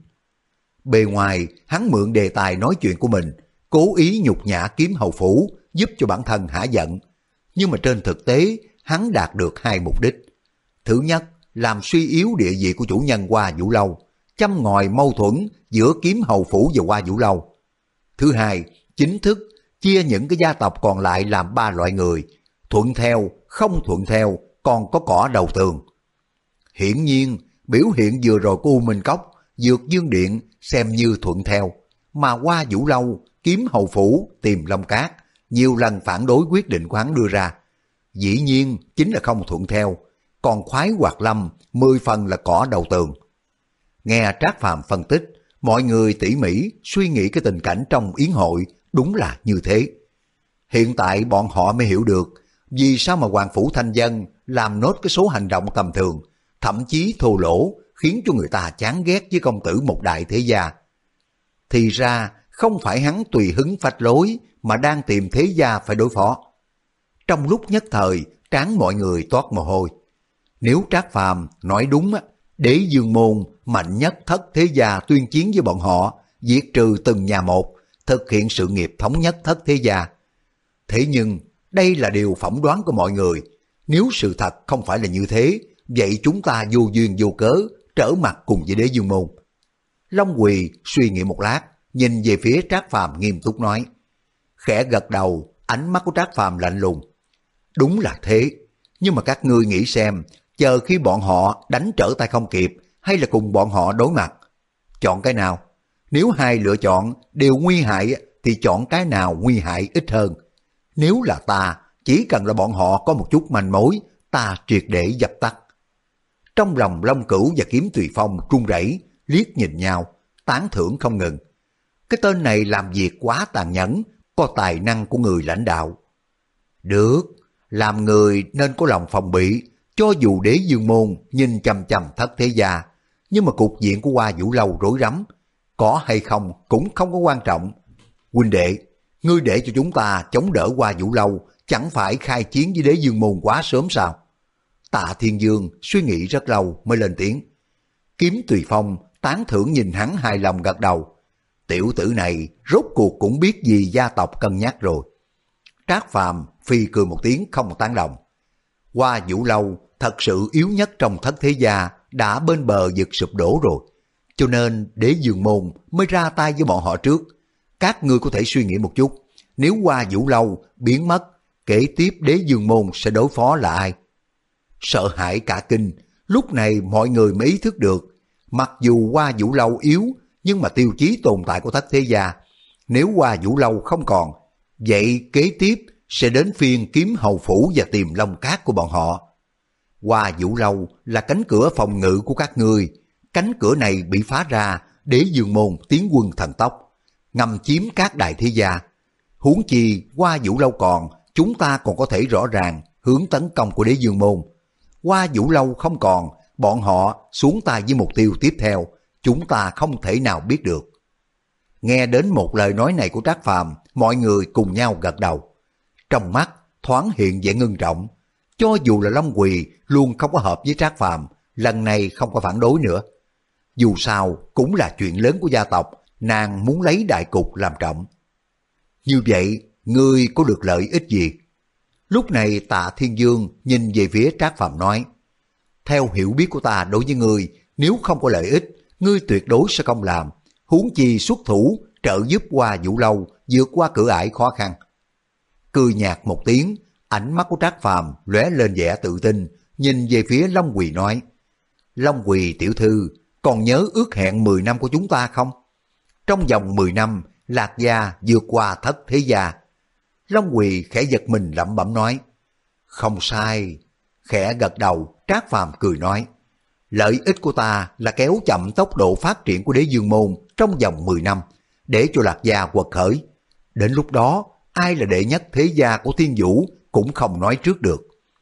Bề ngoài hắn mượn đề tài nói chuyện của mình, cố ý nhục nhã Kiếm Hầu Phủ, giúp cho bản thân hả giận. Nhưng mà trên thực tế, hắn đạt được hai mục đích. Thứ nhất, làm suy yếu địa vị của chủ nhân Hoa Vũ Lâu, châm ngòi mâu thuẫn giữa Kiếm Hầu Phủ và Hoa Vũ Lâu. Thứ hai, chính thức chia những cái gia tộc còn lại làm ba loại người, thuận theo, không thuận theo, còn có cỏ đầu tường. Hiển nhiên, biểu hiện vừa rồi của U Minh Cốc, Dược Dương Điện xem như thuận theo, mà Hoa Vũ Lâu, Kiếm Hầu Phủ, Tìm Long Cát nhiều lần phản đối quyết định của hắn đưa ra. Dĩ nhiên chính là không thuận theo, còn Khoái Hoạt Lâm mười phần là cỏ đầu tường. Nghe Trác Phàm phân tích, mọi người tỉ mỉ suy nghĩ cái tình cảnh trong yến hội đúng là như thế. Hiện tại bọn họ mới hiểu được vì sao mà Hoàng Phủ Thanh Dân làm nốt cái số hành động tầm thường, thậm chí thô lỗ, khiến cho người ta chán ghét với công tử một đại thế gia. Thì ra không phải hắn tùy hứng phách lối, mà đang tìm thế gia phải đối phó. Trong lúc nhất thời, trán mọi người toát mồ hôi. Nếu Trác Phàm nói đúng, Đế Dương Môn mạnh nhất thất thế gia tuyên chiến với bọn họ, diệt trừ từng nhà một, thực hiện sự nghiệp thống nhất thất thế gia. Thế nhưng, đây là điều phỏng đoán của mọi người. Nếu sự thật không phải là như thế, vậy chúng ta vô duyên vô cớ trở mặt cùng với Đế Dương Môn. Long Quỳ suy nghĩ một lát, nhìn về phía Trác Phàm nghiêm túc nói. Khẽ gật đầu, ánh mắt của Trác Phàm lạnh lùng. Đúng là thế, nhưng mà các ngươi nghĩ xem, chờ khi bọn họ đánh trở tay không kịp, hay là cùng bọn họ đối mặt? Chọn cái nào? Nếu hai lựa chọn đều nguy hại thì chọn cái nào nguy hại ít hơn? Nếu là ta, chỉ cần là bọn họ có một chút manh mối, ta triệt để dập tắt. Trong lòng Long Cửu và Kiếm Tùy Phong run rẩy, liếc nhìn nhau, tán thưởng không ngừng. Cái tên này làm việc quá tàn nhẫn, có tài năng của người lãnh đạo. Được, làm người nên có lòng phòng bị, cho dù Đế Dương Môn nhìn chằm chằm Thất Thế Gia, nhưng mà cục diện của Hoa Vũ Lâu rối rắm, có hay không cũng không có quan trọng. Huynh đệ, ngươi để cho chúng ta chống đỡ Hoa Vũ Lâu, chẳng phải khai chiến với Đế Dương Môn quá sớm sao? Tạ Thiên Dương suy nghĩ rất lâu mới lên tiếng. Kiếm Tùy Phong tán thưởng nhìn hắn hài lòng gật đầu. Tiểu tử này rốt cuộc cũng biết gì gia tộc cân nhắc rồi. Trác Phàm phi cười một tiếng không tán đồng. Hoa Vũ Lâu thật sự yếu nhất trong Thất Thế Gia đã bên bờ vực sụp đổ rồi. Cho nên Đế Dương Môn mới ra tay với bọn họ trước. Các ngươi có thể suy nghĩ một chút, nếu Hoa Vũ Lâu biến mất, kế tiếp Đế Dương Môn sẽ đối phó là ai? Sợ hãi cả kinh, lúc này mọi người mới ý thức được, mặc dù Hoa Vũ Lâu yếu, nhưng mà tiêu chí tồn tại của Thất Thế Gia, nếu Hoa Vũ Lâu không còn, vậy kế tiếp sẽ đến phiên Kiếm Hầu Phủ và Tìm Long Cát của bọn họ. Hoa Vũ Lâu là cánh cửa phòng ngự của các ngươi, cánh cửa này bị phá ra, Đế Dương Môn tiến quân thần tốc, ngầm chiếm các đại thế gia. Huống chi Hoa Vũ Lâu còn, chúng ta còn có thể rõ ràng hướng tấn công của Đế Dương Môn. Hoa Vũ Lâu không còn, bọn họ xuống tay với mục tiêu tiếp theo, chúng ta không thể nào biết được. Nghe đến một lời nói này của Trác Phàm, mọi người cùng nhau gật đầu. Trong mắt thoáng hiện vẻ ngưng trọng, cho dù là Long Quỳ luôn không có hợp với Trác Phàm, lần này không có phản đối nữa. Dù sao cũng là chuyện lớn của gia tộc, nàng muốn lấy đại cục làm trọng. Như vậy, ngươi có được lợi ích gì? Lúc này Tạ Thiên Dương nhìn về phía Trác Phàm nói, theo hiểu biết của ta đối với ngươi, nếu không có lợi ích, ngươi tuyệt đối sẽ không làm, huống chi xuất thủ trợ giúp Hoa Vũ Lâu vượt qua cửa ải khó khăn. Cười nhạt một tiếng, ánh mắt của Trác Phàm lóe lên vẻ tự tin, nhìn về phía Long Quỳ nói, Long Quỳ tiểu thư, còn nhớ ước hẹn mười năm của chúng ta không? Trong vòng mười năm, Lạc Gia vượt qua Thất Thế Gia. Long Quỳ khẽ giật mình lẩm bẩm nói, không sai. Khẽ gật đầu, Trác Phàm cười nói, lợi ích của ta là kéo chậm tốc độ phát triển của Đế Dương Môn trong vòng mười năm, để cho Lạc Gia quật khởi. Đến lúc đó, ai là đệ nhất thế gia của Thiên Vũ cũng không nói trước được.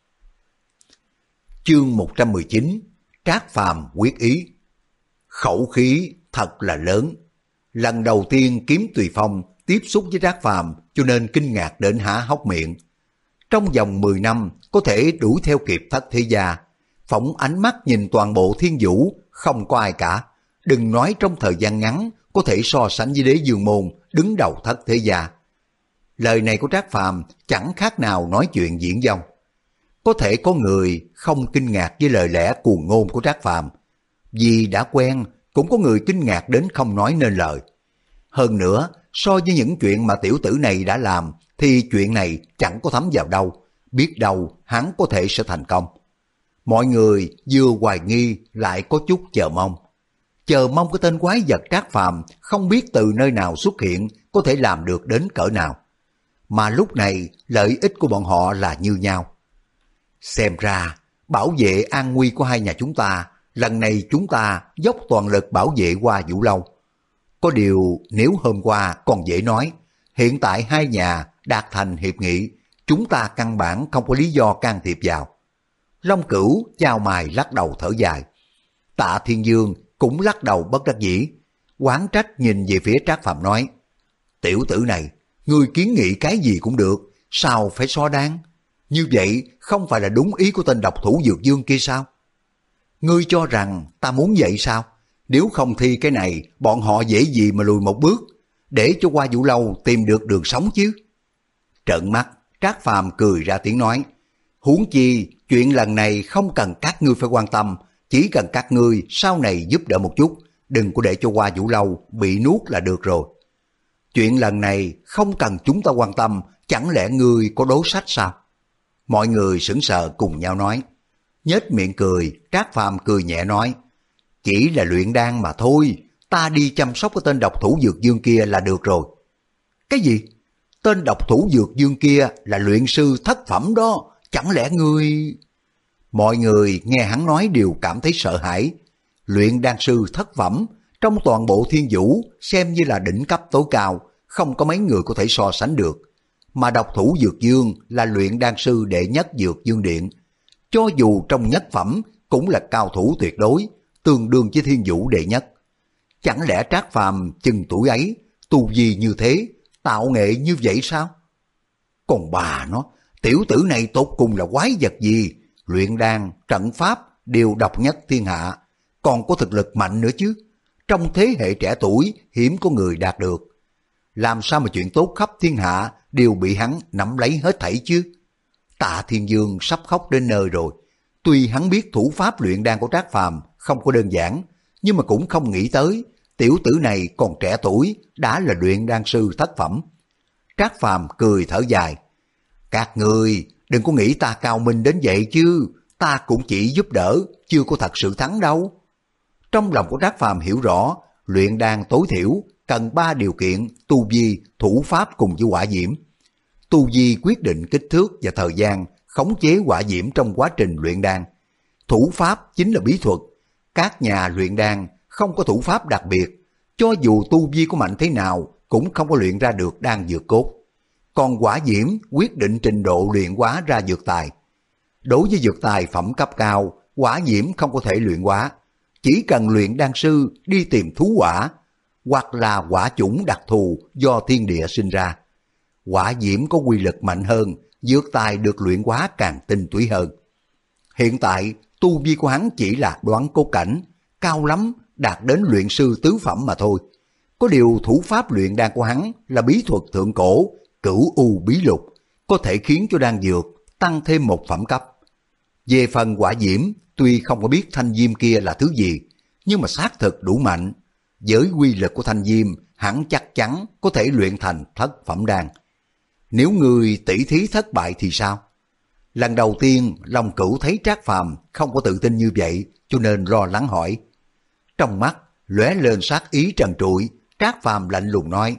Chương một trăm mười chín, Trác Phàm quyết ý. Khẩu khí thật là lớn. Lần đầu tiên Kiếm Tùy Phong tiếp xúc với Trác Phàm cho nên kinh ngạc đến há hốc miệng. Trong vòng mười năm có thể đuổi theo kịp Thất Thế Gia, phóng ánh mắt nhìn toàn bộ Thiên Vũ không có ai cả. Đừng nói trong thời gian ngắn có thể so sánh với Đế Dương Môn đứng đầu Thất Thế Gia. Lời này của Trác Phàm chẳng khác nào nói chuyện diễn vong. Có thể có người không kinh ngạc với lời lẽ cuồng ngôn của Trác Phàm, vì đã quen, cũng có người kinh ngạc đến không nói nên lời. Hơn nữa, so với những chuyện mà tiểu tử này đã làm, thì chuyện này chẳng có thấm vào đâu, biết đâu hắn có thể sẽ thành công. Mọi người vừa hoài nghi lại có chút chờ mong. Chờ mong cái tên quái vật Trác Phàm không biết từ nơi nào xuất hiện, có thể làm được đến cỡ nào. Mà lúc này lợi ích của bọn họ là như nhau. Xem ra bảo vệ an nguy của hai nhà chúng ta, lần này chúng ta dốc toàn lực bảo vệ Hoa Vũ Lâu. Có điều nếu hôm qua còn dễ nói, hiện tại hai nhà đạt thành hiệp nghị, chúng ta căn bản không có lý do can thiệp vào. Long Cửu chào mày lắc đầu thở dài. Tạ Thiên Dương cũng lắc đầu bất đắc dĩ, oán trách nhìn về phía Trác Phàm nói, tiểu tử này, ngươi kiến nghị cái gì cũng được, sao phải so đan? Như vậy không phải là đúng ý của tên độc thủ Dược Dương kia sao? Ngươi cho rằng ta muốn vậy sao? Nếu không thi cái này, bọn họ dễ gì mà lùi một bước, để cho Hoa Vũ Lâu tìm được đường sống chứ. Trợn mắt, Trác Phàm cười ra tiếng nói, huống chi chuyện lần này không cần các ngươi phải quan tâm, chỉ cần các ngươi sau này giúp đỡ một chút, đừng có để cho Hoa Vũ Lâu bị nuốt là được rồi. Chuyện lần này không cần chúng ta quan tâm, chẳng lẽ ngươi có đố sách sao? Mọi người sững sờ cùng nhau nói. Nhếch miệng cười, Trác Phàm cười nhẹ nói, chỉ là luyện đan mà thôi, ta đi chăm sóc cái tên độc thủ Dược Dương kia là được rồi. Cái gì? Tên độc thủ Dược Dương kia là luyện sư thất phẩm đó, chẳng lẽ ngươi... Mọi người nghe hắn nói đều cảm thấy sợ hãi. Luyện đan sư thất phẩm, trong toàn bộ Thiên Vũ xem như là đỉnh cấp tối cao, không có mấy người có thể so sánh được. Mà độc thủ Dược Dương là luyện đan sư đệ nhất Dược Dương Điện. Cho dù trong nhất phẩm cũng là cao thủ tuyệt đối, tương đương với Thiên Vũ đệ nhất. Chẳng lẽ Trác Phàm chừng tuổi ấy, tu vi như thế, tạo nghệ như vậy sao? Còn bà nó, tiểu tử này tột cùng là quái vật gì? Luyện đan, trận pháp đều độc nhất thiên hạ, còn có thực lực mạnh nữa chứ. Trong thế hệ trẻ tuổi hiếm có người đạt được. Làm sao mà chuyện tốt khắp thiên hạ đều bị hắn nắm lấy hết thảy chứ? Tạ Thiên Dương sắp khóc đến nơi rồi. Tuy hắn biết thủ pháp luyện đan của Trác Phàm không có đơn giản, nhưng mà cũng không nghĩ tới tiểu tử này còn trẻ tuổi đã là luyện đan sư thất phẩm. Trác Phàm cười thở dài. Các người đừng có nghĩ ta cao minh đến vậy chứ, ta cũng chỉ giúp đỡ, chưa có thật sự thắng đâu. Trong lòng của Trác Phàm hiểu rõ, luyện đan tối thiểu cần ba điều kiện: tu vi, thủ pháp cùng với hỏa diễm. Tu vi quyết định kích thước và thời gian khống chế hỏa diễm trong quá trình luyện đan. Thủ pháp chính là bí thuật. Các nhà luyện đan không có thủ pháp đặc biệt, cho dù tu vi của mạnh thế nào cũng không có luyện ra được đan dược cốt. Còn hỏa diễm quyết định trình độ luyện hóa ra dược tài. Đối với dược tài phẩm cấp cao, hỏa diễm không có thể luyện hóa. Chỉ cần luyện đan sư đi tìm thú hỏa, hoặc là hỏa chủng đặc thù do thiên địa sinh ra. Hỏa diễm có quy lực mạnh hơn, dược tài được luyện hóa càng tinh túy hơn. Hiện tại, tu vi của hắn chỉ là đoán cốt cảnh, cao lắm đạt đến luyện sư tứ phẩm mà thôi. Có điều thủ pháp luyện đan của hắn là bí thuật thượng cổ, Cửu U bí lục, có thể khiến cho đan dược tăng thêm một phẩm cấp. Về phần hỏa diễm, tuy không có biết thanh diêm kia là thứ gì, nhưng mà xác thực đủ mạnh. Với quy lực của thanh diêm, hắn chắc chắn có thể luyện thành thất phẩm đan. Nếu người tỷ thí thất bại thì sao? Lần đầu tiên, Long Cửu thấy Trác Phàm không có tự tin như vậy, cho nên lo lắng hỏi. Trong mắt lóe lên sát ý trần trụi, Trác Phàm lạnh lùng nói: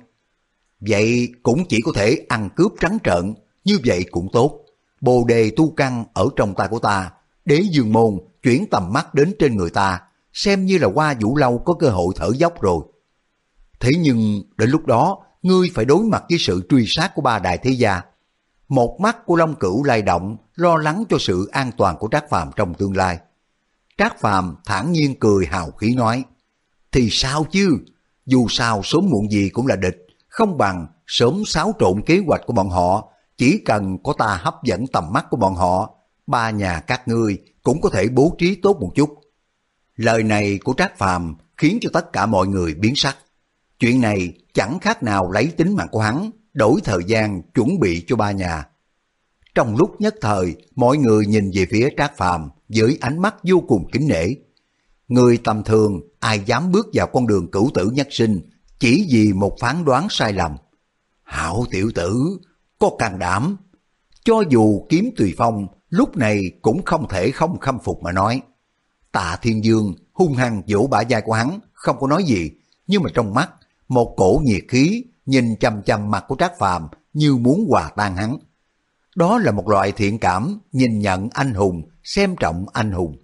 vậy cũng chỉ có thể ăn cướp trắng trợn, như vậy cũng tốt. Bồ đề tu căn ở trong tay của ta, Đế Dương Môn chuyển tầm mắt đến trên người ta, xem như là Hoa Vũ Lâu có cơ hội thở dốc rồi. Thế nhưng đến lúc đó, ngươi phải đối mặt với sự truy sát của ba đại thế gia. Một mắt của Long Cửu lay động, lo lắng cho sự an toàn của Trác Phàm trong tương lai. Trác Phàm thản nhiên cười hào khí nói: thì sao chứ, dù sao sớm muộn gì cũng là địch, không bằng sớm xáo trộn kế hoạch của bọn họ. Chỉ cần có ta hấp dẫn tầm mắt của bọn họ, ba nhà các ngươi cũng có thể bố trí tốt một chút. Lời này của Trác Phàm khiến cho tất cả mọi người biến sắc. Chuyện này chẳng khác nào lấy tính mạng của hắn đổi thời gian chuẩn bị cho ba nhà. Trong lúc nhất thời, mọi người nhìn về phía Trác Phàm với ánh mắt vô cùng kính nể. Người tầm thường ai dám bước vào con đường cửu tử nhất sinh chỉ vì một phán đoán sai lầm. Hảo tiểu tử, có can đảm. Cho dù Kiếm Tùy Phong lúc này cũng không thể không khâm phục mà nói. Tạ Thiên Dương hung hăng vỗ bả vai của hắn, không có nói gì, nhưng mà trong mắt một cổ nhiệt khí nhìn chằm chằm mặt của Trác Phàm như muốn hòa tan hắn. Đó là một loại thiện cảm nhìn nhận anh hùng, xem trọng anh hùng.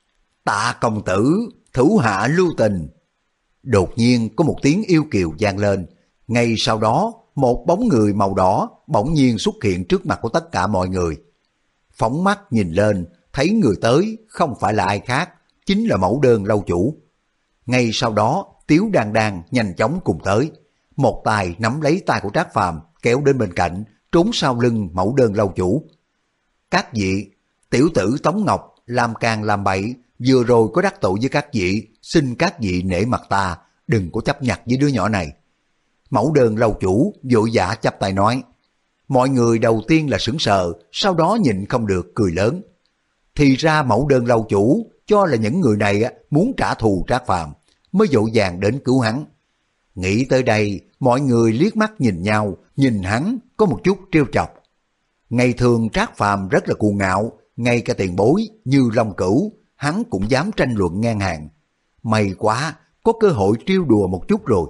Tạ công tử, thủ hạ lưu tình. Đột nhiên có một tiếng yêu kiều vang lên. Ngay sau đó, một bóng người màu đỏ bỗng nhiên xuất hiện trước mặt của tất cả mọi người. Phóng mắt nhìn lên, thấy người tới không phải là ai khác, chính là Mẫu Đơn lâu chủ. Ngay sau đó, Tiếu Đan Đan nhanh chóng cùng tới. Một tay nắm lấy tay của Trác Phàm kéo đến bên cạnh, trốn sau lưng Mẫu Đơn lâu chủ. Các vị, tiểu tử Tống Ngọc làm càng làm bậy, vừa rồi có đắc tội với các vị, xin các vị nể mặt ta, đừng có chấp nhặt với đứa nhỏ này. Mẫu Đơn lâu chủ vội vã chắp tay nói. Mọi người đầu tiên là sững sờ, sau đó nhịn không được cười lớn. Thì ra mẫu đơn lâu chủ cho là những người này muốn trả thù Trác Phàm, mới vội vàng đến cứu hắn. Nghĩ tới đây, mọi người liếc mắt nhìn nhau, nhìn hắn có một chút trêu chọc. Ngày thường Trác Phàm rất là cuồng ngạo, ngay cả tiền bối như Long Cửu, hắn cũng dám tranh luận ngang hàng. May quá, có cơ hội trêu đùa một chút rồi.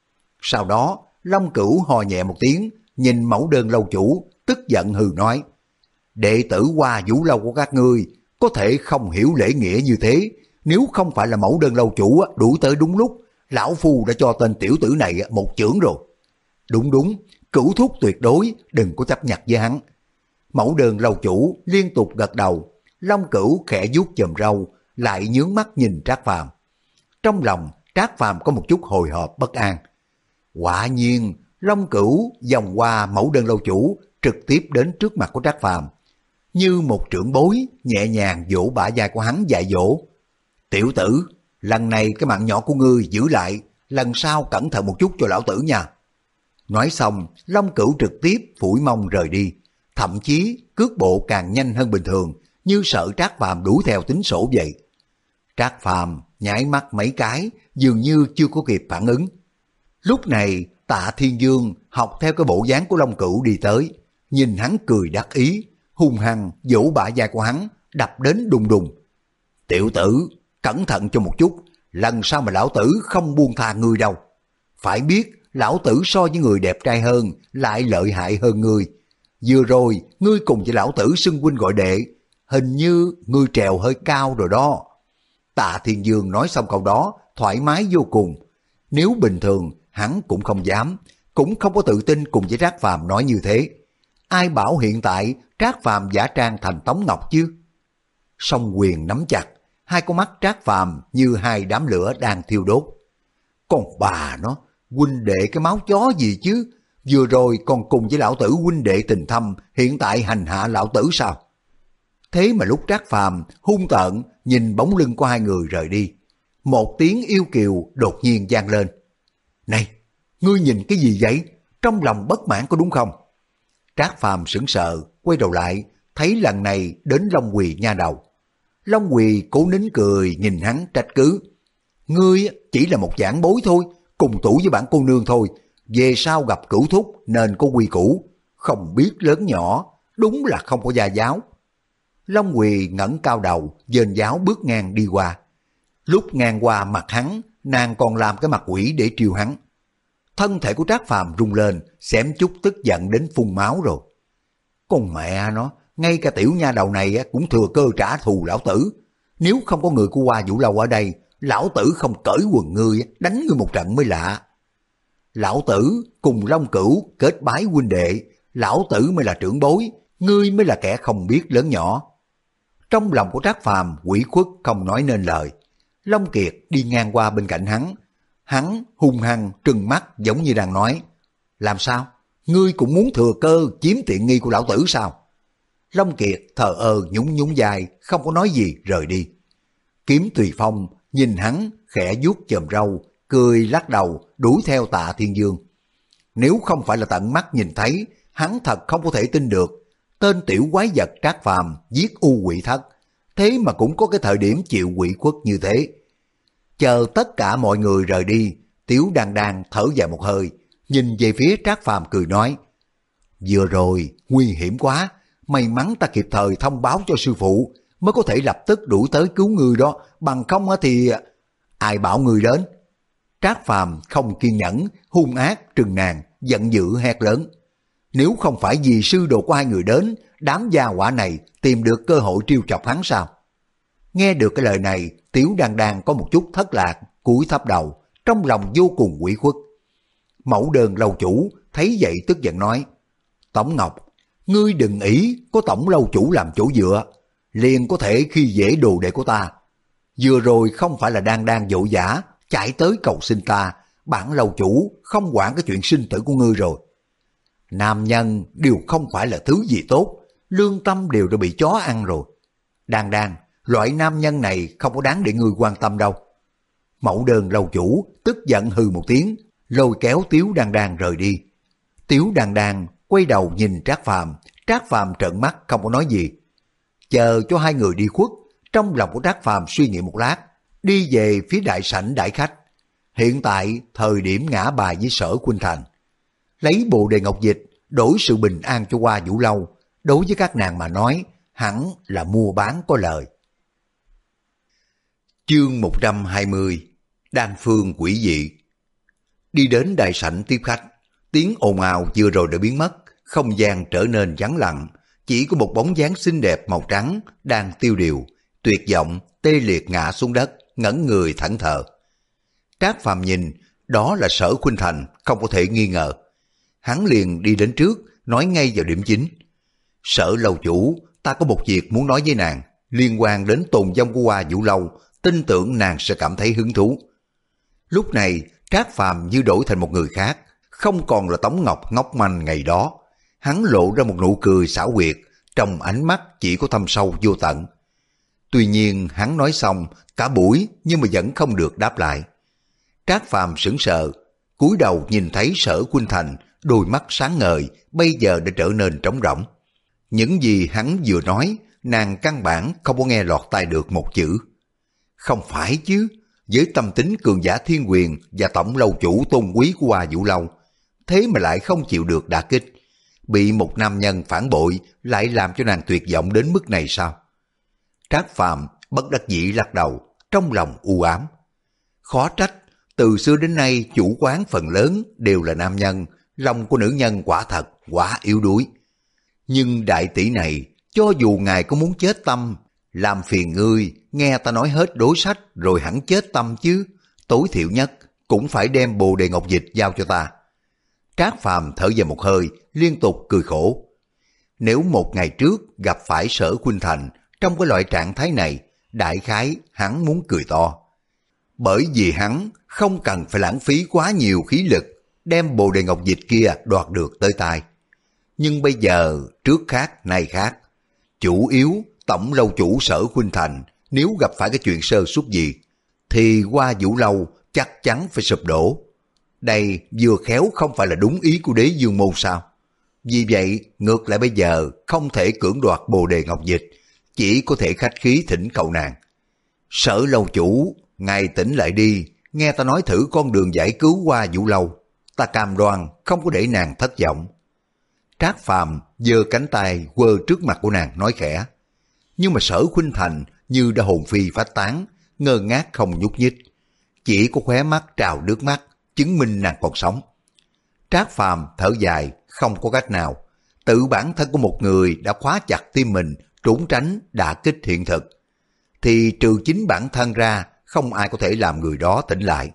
Sau đó, Long Cửu hò nhẹ một tiếng, nhìn mẫu đơn lâu chủ, tức giận hừ nói: đệ tử Hoa Vũ lâu của các ngươi có thể không hiểu lễ nghĩa như thế, nếu không phải là mẫu đơn lâu chủ đuổi tới đúng lúc, lão phu đã cho tên tiểu tử này một chưởng rồi. Đúng đúng, Cửu thúc tuyệt đối đừng có chấp nhặt với hắn. Mẫu đơn lâu chủ liên tục gật đầu. Long Cửu khẽ vuốt chòm râu, lại nhướng mắt nhìn Trác Phàm. Trong lòng Trác Phàm có một chút hồi hộp bất an. Quả nhiên, Long Cửu vòng qua mẫu đơn lâu chủ, trực tiếp đến trước mặt của Trác Phàm, như một trưởng bối nhẹ nhàng vỗ bả vai của hắn dạy dỗ. Tiểu tử, lần này cái mạng nhỏ của ngươi giữ lại, lần sau cẩn thận một chút cho lão tử nha. Nói xong, Long Cửu trực tiếp phủi mông rời đi, thậm chí cước bộ càng nhanh hơn bình thường, như sợ Trác Phàm đuổi theo tính sổ vậy. Trác Phàm nháy mắt mấy cái, dường như chưa có kịp phản ứng. Lúc này, Tạ Thiên Dương học theo cái bộ dáng của Long Cửu đi tới, nhìn hắn cười đắc ý, hung hăng vỗ bả vai của hắn, đập đến đùng đùng. Tiểu tử, cẩn thận cho một chút, lần sau mà lão tử không buông tha ngươi đâu. Phải biết, lão tử so với người đẹp trai hơn, lại lợi hại hơn ngươi. Vừa rồi, ngươi cùng với lão tử xưng huynh gọi đệ, hình như ngươi trèo hơi cao rồi đó. Tạ Thiên Dương nói xong câu đó, thoải mái vô cùng. Nếu bình thường, hắn cũng không dám, cũng không có tự tin cùng với Trác Phàm nói như thế. Ai bảo hiện tại Trác Phàm giả trang thành Tống Ngọc chứ? Song quyền nắm chặt, hai con mắt Trác Phàm như hai đám lửa đang thiêu đốt. Còn bà nó, huynh đệ cái máu chó gì chứ? Vừa rồi còn cùng với lão tử huynh đệ tình thâm, hiện tại hành hạ lão tử sao? Thế mà lúc Trác Phàm hung tợn nhìn bóng lưng của hai người rời đi, một tiếng yêu kiều đột nhiên vang lên. Này, ngươi nhìn cái gì vậy? Trong lòng bất mãn có đúng không? Trác Phàm sững sờ, quay đầu lại, thấy lần này đến Long Quỳ nha đầu. Long Quỳ cố nín cười nhìn hắn trách cứ. Ngươi chỉ là một giảng bối thôi, cùng tuổi với bản cô nương thôi. Về sau gặp Cửu thúc nên có quy củ, không biết lớn nhỏ, đúng là không có gia giáo. Long Quỳ ngẩng cao đầu, dên giáo bước ngang đi qua. Lúc ngang qua mặt hắn, nàng còn làm cái mặt quỷ để trêu hắn. Thân thể của Trác Phàm rung lên, xém chút tức giận đến phun máu rồi. Con mẹ nó, ngay cả tiểu nha đầu này cũng thừa cơ trả thù lão tử. Nếu không có người của Hoa Vũ lâu ở đây, lão tử không cởi quần ngươi, đánh ngươi một trận mới lạ. Lão tử cùng Long Cửu kết bái huynh đệ, lão tử mới là trưởng bối, ngươi mới là kẻ không biết lớn nhỏ. Trong lòng của Trác Phàm quỷ khuất không nói nên lời. Long Kiệt đi ngang qua bên cạnh hắn, hắn hung hăng trừng mắt giống như đang nói, làm sao? Ngươi cũng muốn thừa cơ chiếm tiện nghi của lão tử sao? Long Kiệt thờ ơ nhún nhún vai, không có nói gì rời đi. Kiếm Tùy Phong nhìn hắn khẽ vuốt chòm râu, cười lắc đầu đuổi theo Tạ Thiên Dương. Nếu không phải là tận mắt nhìn thấy, hắn thật không có thể tin được. Tên tiểu quái vật Trác Phàm giết U Quỷ Thất, thế mà cũng có cái thời điểm chịu quỷ khuất như thế. Chờ tất cả mọi người rời đi, Tiếu Đan Đan thở dài một hơi, nhìn về phía Trác Phàm cười nói, vừa rồi nguy hiểm quá, may mắn ta kịp thời thông báo cho sư phụ, mới có thể lập tức đuổi tới cứu người đó, bằng không thì ai bảo người đến. Trác Phàm không kiên nhẫn, hung ác trừng nàng, giận dữ hét lớn, nếu không phải vì sư đồ của hai người đến, đám gia hỏa này tìm được cơ hội trêu chọc hắn sao? Nghe được cái lời này, Tiếu Đan Đan có một chút thất lạc, cúi thấp đầu, trong lòng vô cùng ủy khuất. Mẫu đơn lâu chủ thấy vậy tức giận nói, Tống Ngọc, ngươi đừng ý có tổng lâu chủ làm chỗ dựa, liền có thể khi dễ đồ đệ của ta. Vừa rồi không phải là Đan Đan vội vã chạy tới cầu xin ta, bản lâu chủ không quản cái chuyện sinh tử của ngươi rồi. Nam nhân đều không phải là thứ gì tốt, lương tâm đều đã bị chó ăn rồi. Đan Đan, loại nam nhân này không có đáng để ngươi quan tâm đâu. Mẫu đơn lâu chủ tức giận hừ một tiếng, lôi kéo Tiếu Đan Đan rời đi. Tiếu Đan Đan quay đầu nhìn Trác Phàm, Trác Phàm trợn mắt không có nói gì. Chờ cho hai người đi khuất, trong lòng của Trác Phàm suy nghĩ một lát, đi về phía đại sảnh đãi khách. Hiện tại thời điểm ngã bài với Sở Khuynh Thành, lấy bồ đề ngọc dịch đổi sự bình an cho Hoa Vũ Lâu, đối với các nàng mà nói hẳn là mua bán có lời. Chương một trăm hai mươi, Đan phương quỷ dị. Đi đến đại sảnh tiếp khách, tiếng ồn ào vừa rồi đã biến mất, không gian trở nên vắng lặng, chỉ có một bóng dáng xinh đẹp màu trắng đang tiêu điều, tuyệt vọng, tê liệt ngã xuống đất, ngẩn người thẫn thờ. Trác Phàm nhìn, đó là Sở Khuynh Thành, không có thể nghi ngờ. Hắn liền đi đến trước, nói ngay vào điểm chính. Sở lâu chủ, ta có một việc muốn nói với nàng, liên quan đến tồn vong của Hoa Vũ Lâu, tin tưởng nàng sẽ cảm thấy hứng thú. Lúc này, Trác Phàm như đổi thành một người khác, không còn là Tống Ngọc ngốc manh ngày đó. Hắn lộ ra một nụ cười xảo quyệt, trong ánh mắt chỉ có thâm sâu vô tận. Tuy nhiên hắn nói xong cả buổi nhưng mà vẫn không được đáp lại. Trác Phàm sững sờ, cúi đầu nhìn thấy Sở Khuynh Thành, đôi mắt sáng ngời, bây giờ đã trở nên trống rỗng. Những gì hắn vừa nói, nàng căn bản không có nghe lọt tai được một chữ. Không phải chứ, với tâm tính cường giả thiên quyền và tổng lâu chủ tôn quý của Hoa Vũ Lâu, thế mà lại không chịu được đả kích. Bị một nam nhân phản bội lại làm cho nàng tuyệt vọng đến mức này sao? Trác Phàm bất đắc dĩ lắc đầu, trong lòng u ám. Khó trách, từ xưa đến nay chủ quán phần lớn đều là nam nhân, lòng của nữ nhân quả thật quá yếu đuối. Nhưng đại tỷ này, cho dù ngài có muốn chết tâm, làm phiền ngươi, nghe ta nói hết đối sách rồi hẳn chết tâm chứ, tối thiểu nhất cũng phải đem bồ đề ngọc dịch giao cho ta. Trác Phàm thở dài một hơi, liên tục cười khổ. Nếu một ngày trước gặp phải Sở Khuynh Thành trong cái loại trạng thái này, đại khái hắn muốn cười to. Bởi vì hắn không cần phải lãng phí quá nhiều khí lực đem bồ đề ngọc dịch kia đoạt được tới tay. Nhưng bây giờ trước khác nay khác, chủ yếu tổng lâu chủ Sở Khuynh Thành nếu gặp phải cái chuyện sơ suất gì thì Hoa Vũ Lâu chắc chắn phải sụp đổ. Đây vừa khéo không phải là đúng ý của đế dương môn sao? Vì vậy ngược lại bây giờ không thể cưỡng đoạt bồ đề ngọc dịch, chỉ có thể khách khí thỉnh cầu nàng. Sở lâu chủ, ngài tỉnh lại đi, nghe ta nói thử con đường giải cứu Hoa Vũ Lâu, ta cam đoan không có để nàng thất vọng. Trác Phàm giơ cánh tay quơ trước mặt của nàng nói khẽ. Nhưng mà Sở Khuynh Thành như đã hồn phi phách tán, ngơ ngác không nhúc nhích, chỉ có khóe mắt trào nước mắt, chứng minh nàng còn sống. Trác Phàm thở dài, không có cách nào. Tự bản thân của một người đã khóa chặt tim mình, trốn tránh đả kích hiện thực, thì trừ chính bản thân ra, không ai có thể làm người đó tỉnh lại.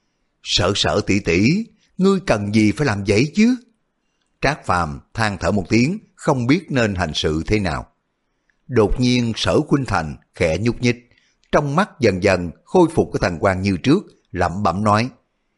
Sở Sở tỷ tỷ, ngươi cần gì phải làm vậy chứ? Trác Phàm than thở một tiếng, không biết nên hành sự thế nào. Đột nhiên Sở Khuynh Thành khẽ nhúc nhích, trong mắt dần dần khôi phục cái thần quang như trước, lẩm bẩm nói: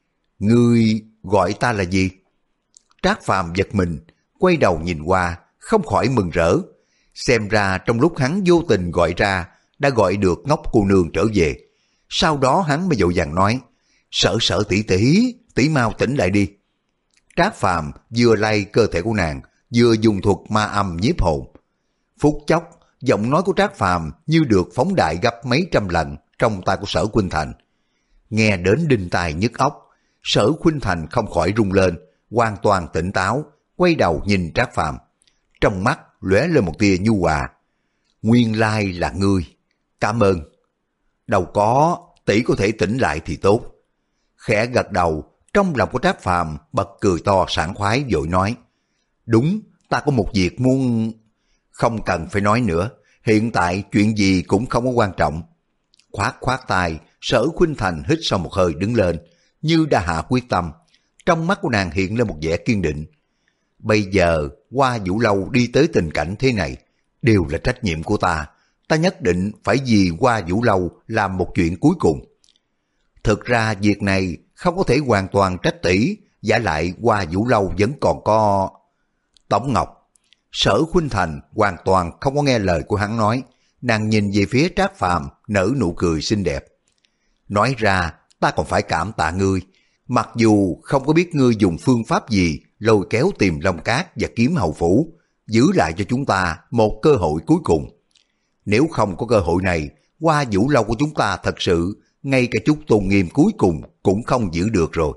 Ngươi gọi ta là gì? Trác Phàm giật mình, quay đầu nhìn qua, không khỏi mừng rỡ. Xem ra trong lúc hắn vô tình gọi ra, đã gọi được ngốc cô nương trở về. Sau đó hắn mới vội vàng nói: Sở Sở tỷ tỷ, tỷ mau tỉnh lại đi. Trác Phàm vừa lay cơ thể của nàng, vừa dùng thuật ma âm nhiếp hồn. Phút chốc, giọng nói của Trác Phàm như được phóng đại gấp mấy trăm lần trong tai của Sở Khuynh Thành. Nghe đến đinh tai nhức óc, Sở Khuynh Thành không khỏi rung lên, hoàn toàn tỉnh táo, quay đầu nhìn Trác Phàm, trong mắt lóe lên một tia nhu hòa. Nguyên lai là ngươi, cảm ơn. Đâu có, tỷ có thể tỉnh lại thì tốt. Khẽ gật đầu, trong lòng của Trác Phàm bật cười to sảng khoái vội nói: Đúng, ta có một việc muốn... Không cần phải nói nữa, hiện tại chuyện gì cũng không có quan trọng. Khoát khoát tay, Sở Khuynh Thành hít sâu một hơi đứng lên, như đã hạ quyết tâm. Trong mắt của nàng hiện lên một vẻ kiên định. Bây giờ Hoa Vũ Lâu đi tới tình cảnh thế này đều là trách nhiệm của ta. Ta nhất định phải vì Hoa Vũ Lâu làm một chuyện cuối cùng. Thực ra việc này không có thể hoàn toàn trách tỷ, giả lại Hoa Vũ Lâu vẫn còn có... Tống Ngọc. Sở Khuynh Thành hoàn toàn không có nghe lời của hắn nói, nàng nhìn về phía Trác Phàm nở nụ cười xinh đẹp. Nói ra ta còn phải cảm tạ ngươi, mặc dù không có biết ngươi dùng phương pháp gì lôi kéo tìm Long Cát và kiếm hậu phủ, giữ lại cho chúng ta một cơ hội cuối cùng. Nếu không có cơ hội này, Hoa Vũ Lâu của chúng ta thật sự ngay cả chút tôn nghiêm cuối cùng cũng không giữ được rồi.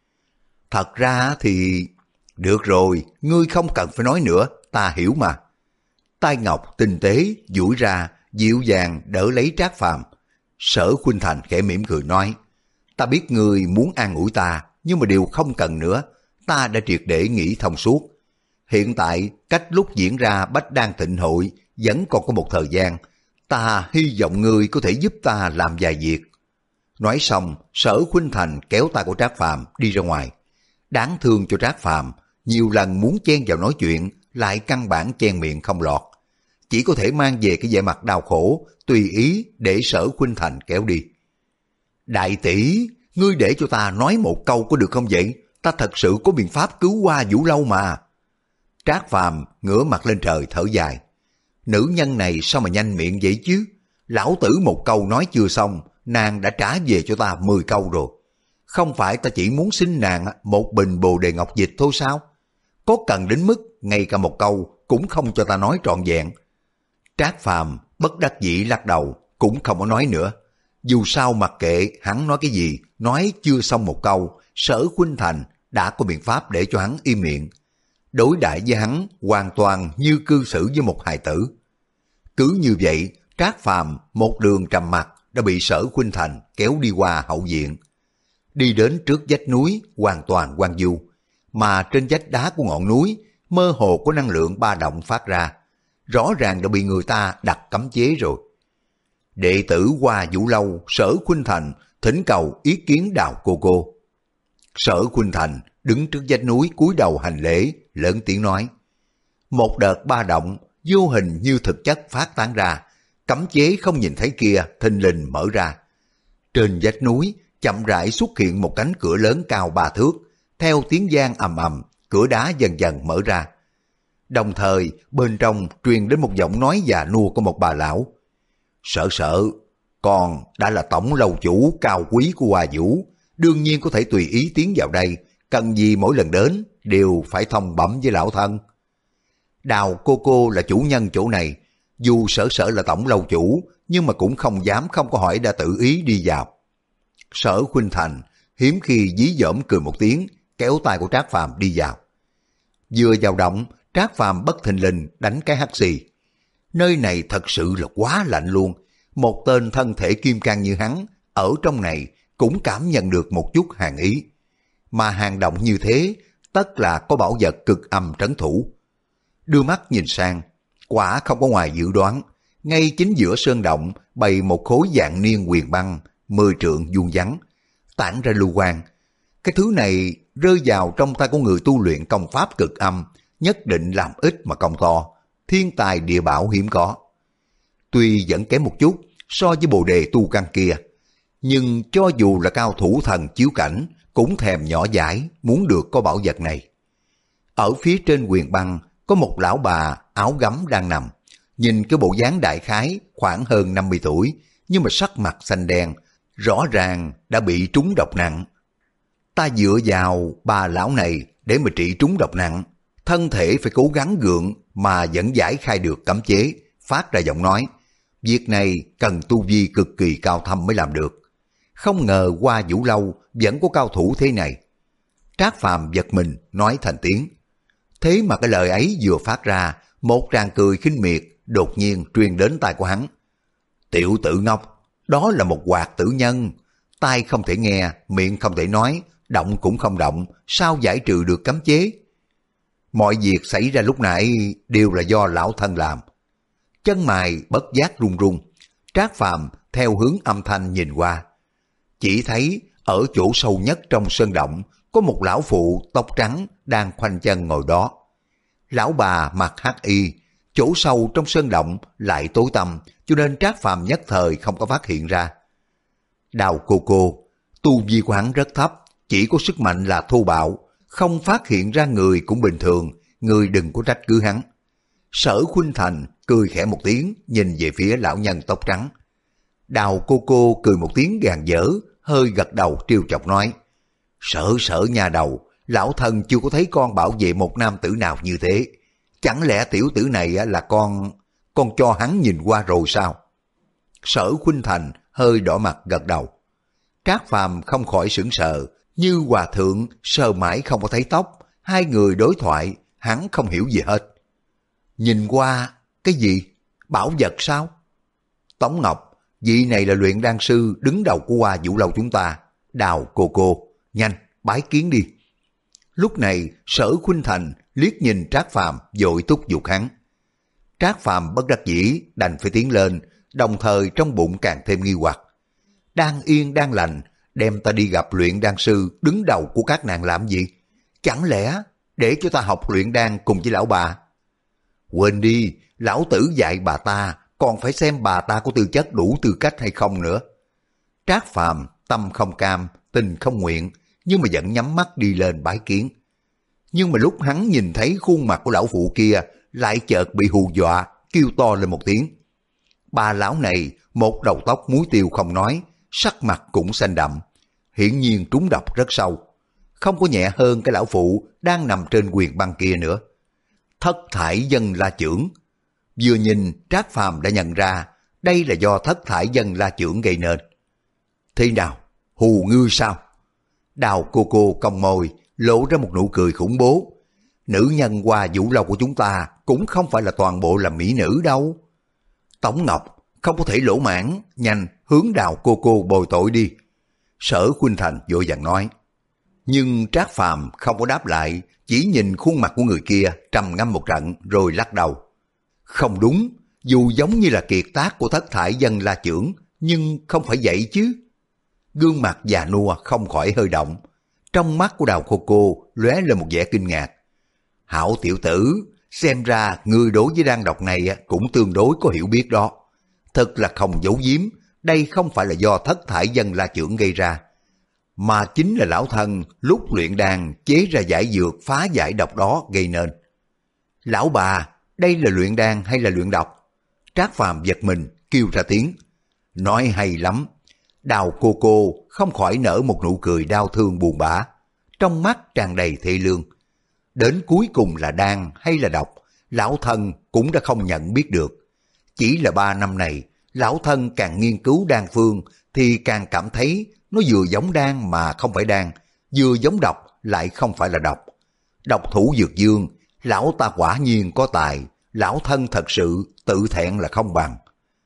Thật ra thì... Được rồi, ngươi không cần phải nói nữa, ta hiểu mà. Tai ngọc tinh tế, duỗi ra, dịu dàng đỡ lấy Trác Phàm. Sở Khuynh Thành khẽ mỉm cười nói, ta biết ngươi muốn an ủi ta, nhưng mà điều không cần nữa, ta đã triệt để nghĩ thông suốt. Hiện tại, cách lúc diễn ra Bách Đan Thịnh Hội vẫn còn có một thời gian, ta hy vọng ngươi có thể giúp ta làm vài việc. Nói xong, Sở Khuynh Thành kéo tay của Trác Phàm đi ra ngoài. Đáng thương cho Trác Phàm, nhiều lần muốn chen vào nói chuyện, lại căn bản chen miệng không lọt. Chỉ có thể mang về cái vẻ mặt đau khổ, tùy ý để Sở Khuynh Thành kéo đi. Đại tỷ, ngươi để cho ta nói một câu có được không vậy? Ta thật sự có biện pháp cứu Hoa Vũ Lâu mà. Trác Phàm ngửa mặt lên trời thở dài. Nữ nhân này sao mà nhanh miệng vậy chứ? Lão tử một câu nói chưa xong, nàng đã trả về cho ta mười câu rồi. Không phải ta chỉ muốn xin nàng một bình bồ đề ngọc dịch thôi sao? Có cần đến mức ngay cả một câu cũng không cho ta nói trọn vẹn. Trác Phàm bất đắc dĩ lắc đầu, cũng không có nói nữa. Dù sao mặc kệ hắn nói cái gì, nói chưa xong một câu, Sở Khuynh Thành đã có biện pháp để cho hắn im miệng. Đối đãi với hắn hoàn toàn như cư xử với một hài tử. Cứ như vậy, Trác Phàm một đường trầm mặc đã bị Sở Khuynh Thành kéo đi qua hậu viện. Đi đến trước vách núi hoàn toàn hoang vu, mà trên vách đá của ngọn núi mơ hồ có năng lượng ba động phát ra. Rõ ràng đã bị người ta đặt cấm chế rồi. Đệ tử Hoa Vũ Lâu Sở Khuynh Thành thỉnh cầu ý kiến Đào cô cô. Sở Khuynh Thành đứng trước vách núi cúi đầu hành lễ, lớn tiếng nói. Một đợt ba động vô hình như thực chất phát tán ra, cấm chế không nhìn thấy kia thình lình mở ra. Trên vách núi chậm rãi xuất hiện một cánh cửa lớn cao ba thước, theo tiếng vang ầm ầm, cửa đá dần dần mở ra. Đồng thời bên trong truyền đến một giọng nói già nua của một bà lão. Sợ sợ, con đã là tổng lâu chủ cao quý của Hoa Vũ, đương nhiên có thể tùy ý tiến vào đây, cần gì mỗi lần đến đều phải thông bẩm với lão thân. Đào cô cô là chủ nhân chỗ này, dù Sở Sở là tổng lâu chủ, nhưng mà cũng không dám không có hỏi đã tự ý đi vào. Sở Khuynh Thành hiếm khi dí dỏm cười một tiếng, kéo tay của Trác Phàm đi vào. Vừa vào động, Trác Phàm bất thình lình đánh cái hắt xì. Nơi này thật sự là quá lạnh luôn. Một tên thân thể kim cang như hắn, ở trong này cũng cảm nhận được một chút hàn ý. Mà hàn động như thế, tất là có bảo vật cực âm trấn thủ. Đưa mắt nhìn sang, quả không có ngoài dự đoán. Ngay chính giữa sơn động bày một khối dạng niên huyền băng, mười trượng vuông vắn, tản ra lưu quang. Cái thứ này rơi vào trong tay của người tu luyện công pháp cực âm, nhất định làm ít mà công to, thiên tài địa bảo hiếm có. Tuy vẫn kém một chút so với bồ đề tu căn kia, nhưng cho dù là cao thủ thần chiếu cảnh cũng thèm nhỏ dãi muốn được có bảo vật này. Ở phía trên huyền băng có một lão bà áo gấm đang nằm, nhìn cái bộ dáng đại khái khoảng hơn năm mươi tuổi, nhưng mà sắc mặt xanh đen, rõ ràng đã bị trúng độc nặng. Ta dựa vào bà lão này để mà trị trúng độc nặng, thân thể phải cố gắng gượng mà vẫn giải khai được cấm chế, phát ra giọng nói. Việc này cần tu vi cực kỳ cao thâm mới làm được. Không ngờ Hoa Vũ Lâu vẫn có cao thủ thế này. Trác Phàm giật mình nói thành tiếng. Thế mà cái lời ấy vừa phát ra, một tràng cười khinh miệt đột nhiên truyền đến tai của hắn. Tiểu tử ngốc, đó là một hoạt tử nhân. Tai không thể nghe, miệng không thể nói, động cũng không động, sao giải trừ được cấm chế? Mọi việc xảy ra lúc nãy đều là do lão thân làm. Chân mày bất giác run run, Trác Phàm theo hướng âm thanh nhìn qua. Chỉ thấy ở chỗ sâu nhất trong sơn động có một lão phụ tóc trắng đang khoanh chân ngồi đó. Lão bà mặc hắc y, chỗ sâu trong sơn động lại tối tăm, cho nên Trác Phàm nhất thời không có phát hiện ra. Đào cô cô, tu vi của hắn rất thấp, chỉ có sức mạnh là thô bạo, không phát hiện ra người cũng bình thường, người đừng có trách cứ hắn. Sở Khuynh Thành cười khẽ một tiếng, nhìn về phía lão nhân tóc trắng. Đào cô cô cười một tiếng gàn dở, hơi gật đầu trêu chọc nói. Sở sở nhà đầu, lão thân chưa có thấy con bảo vệ một nam tử nào như thế. Chẳng lẽ tiểu tử này là con... con cho hắn nhìn qua rồi sao? Sở Khuynh Thành hơi đỏ mặt gật đầu. Trác Phàm không khỏi sững sờ, như hòa thượng sờ mãi không có thấy tóc, hai người đối thoại, hắn không hiểu gì hết. Nhìn qua, cái gì? Bảo vật sao? Tống Ngọc, vị này là luyện đan sư đứng đầu của Hoa Vũ Lâu chúng ta, Đào cô cô, nhanh, bái kiến đi. Lúc này, Sở Khuynh Thành liếc nhìn Trác Phàm vội thúc giục hắn. Trác Phàm bất đắc dĩ đành phải tiến lên, đồng thời trong bụng càng thêm nghi hoặc. Đang yên đang lành, đem ta đi gặp luyện đan sư đứng đầu của các nàng làm gì? Chẳng lẽ để cho ta học luyện đan cùng với lão bà? Quên đi, lão tử dạy bà ta, còn phải xem bà ta có tư chất đủ tư cách hay không nữa. Trác Phàm tâm không cam, tình không nguyện, nhưng mà vẫn nhắm mắt đi lên bái kiến. Nhưng mà lúc hắn nhìn thấy khuôn mặt của lão phụ kia, lại chợt bị hù dọa, kêu to lên một tiếng. Bà lão này, một đầu tóc muối tiêu không nói, sắc mặt cũng xanh đậm, hiển nhiên trúng độc rất sâu, không có nhẹ hơn cái lão phụ đang nằm trên quyền băng kia nữa. Thất thải dân la chưởng. Vừa nhìn Trác Phàm đã nhận ra đây là do thất thải dân la chưởng gây nên. Thế nào, hù ngươi sao? Đào cô cô cong môi, lộ ra một nụ cười khủng bố. Nữ nhân Hoa Vũ Lâu của chúng ta cũng không phải là toàn bộ là mỹ nữ đâu. Tống Ngọc, không có thể lỗ mãn, nhanh hướng Đào cô cô bồi tội đi. Sở Khuynh Thành vội vàng nói. Nhưng Trác Phàm không có đáp lại, chỉ nhìn khuôn mặt của người kia trầm ngâm một trận rồi lắc đầu. Không đúng, dù giống như là kiệt tác của thất thải dân la chưởng, nhưng không phải vậy chứ. Gương mặt già nua không khỏi hơi động, trong mắt của Đào cô cô lóe lên một vẻ kinh ngạc. Hảo tiểu tử, xem ra người đối với đan độc này cũng tương đối có hiểu biết đó. Thật là không giấu giếm, đây không phải là do thất thải dân la chưởng gây ra, mà chính là lão thân lúc luyện đan chế ra giải dược phá giải độc đó gây nên. Lão bà, đây là luyện đan hay là luyện độc? Trác Phàm giật mình, kêu ra tiếng. Nói hay lắm. Đào cô cô không khỏi nở một nụ cười đau thương buồn bã, trong mắt tràn đầy thê lương. Đến cuối cùng là đan hay là độc, lão thân cũng đã không nhận biết được. Chỉ là ba năm này, lão thân càng nghiên cứu đan phương thì càng cảm thấy nó vừa giống đan mà không phải đan, vừa giống độc lại không phải là độc. Độc thủ dược dương, lão ta quả nhiên có tài, lão thân thật sự tự thẹn là không bằng.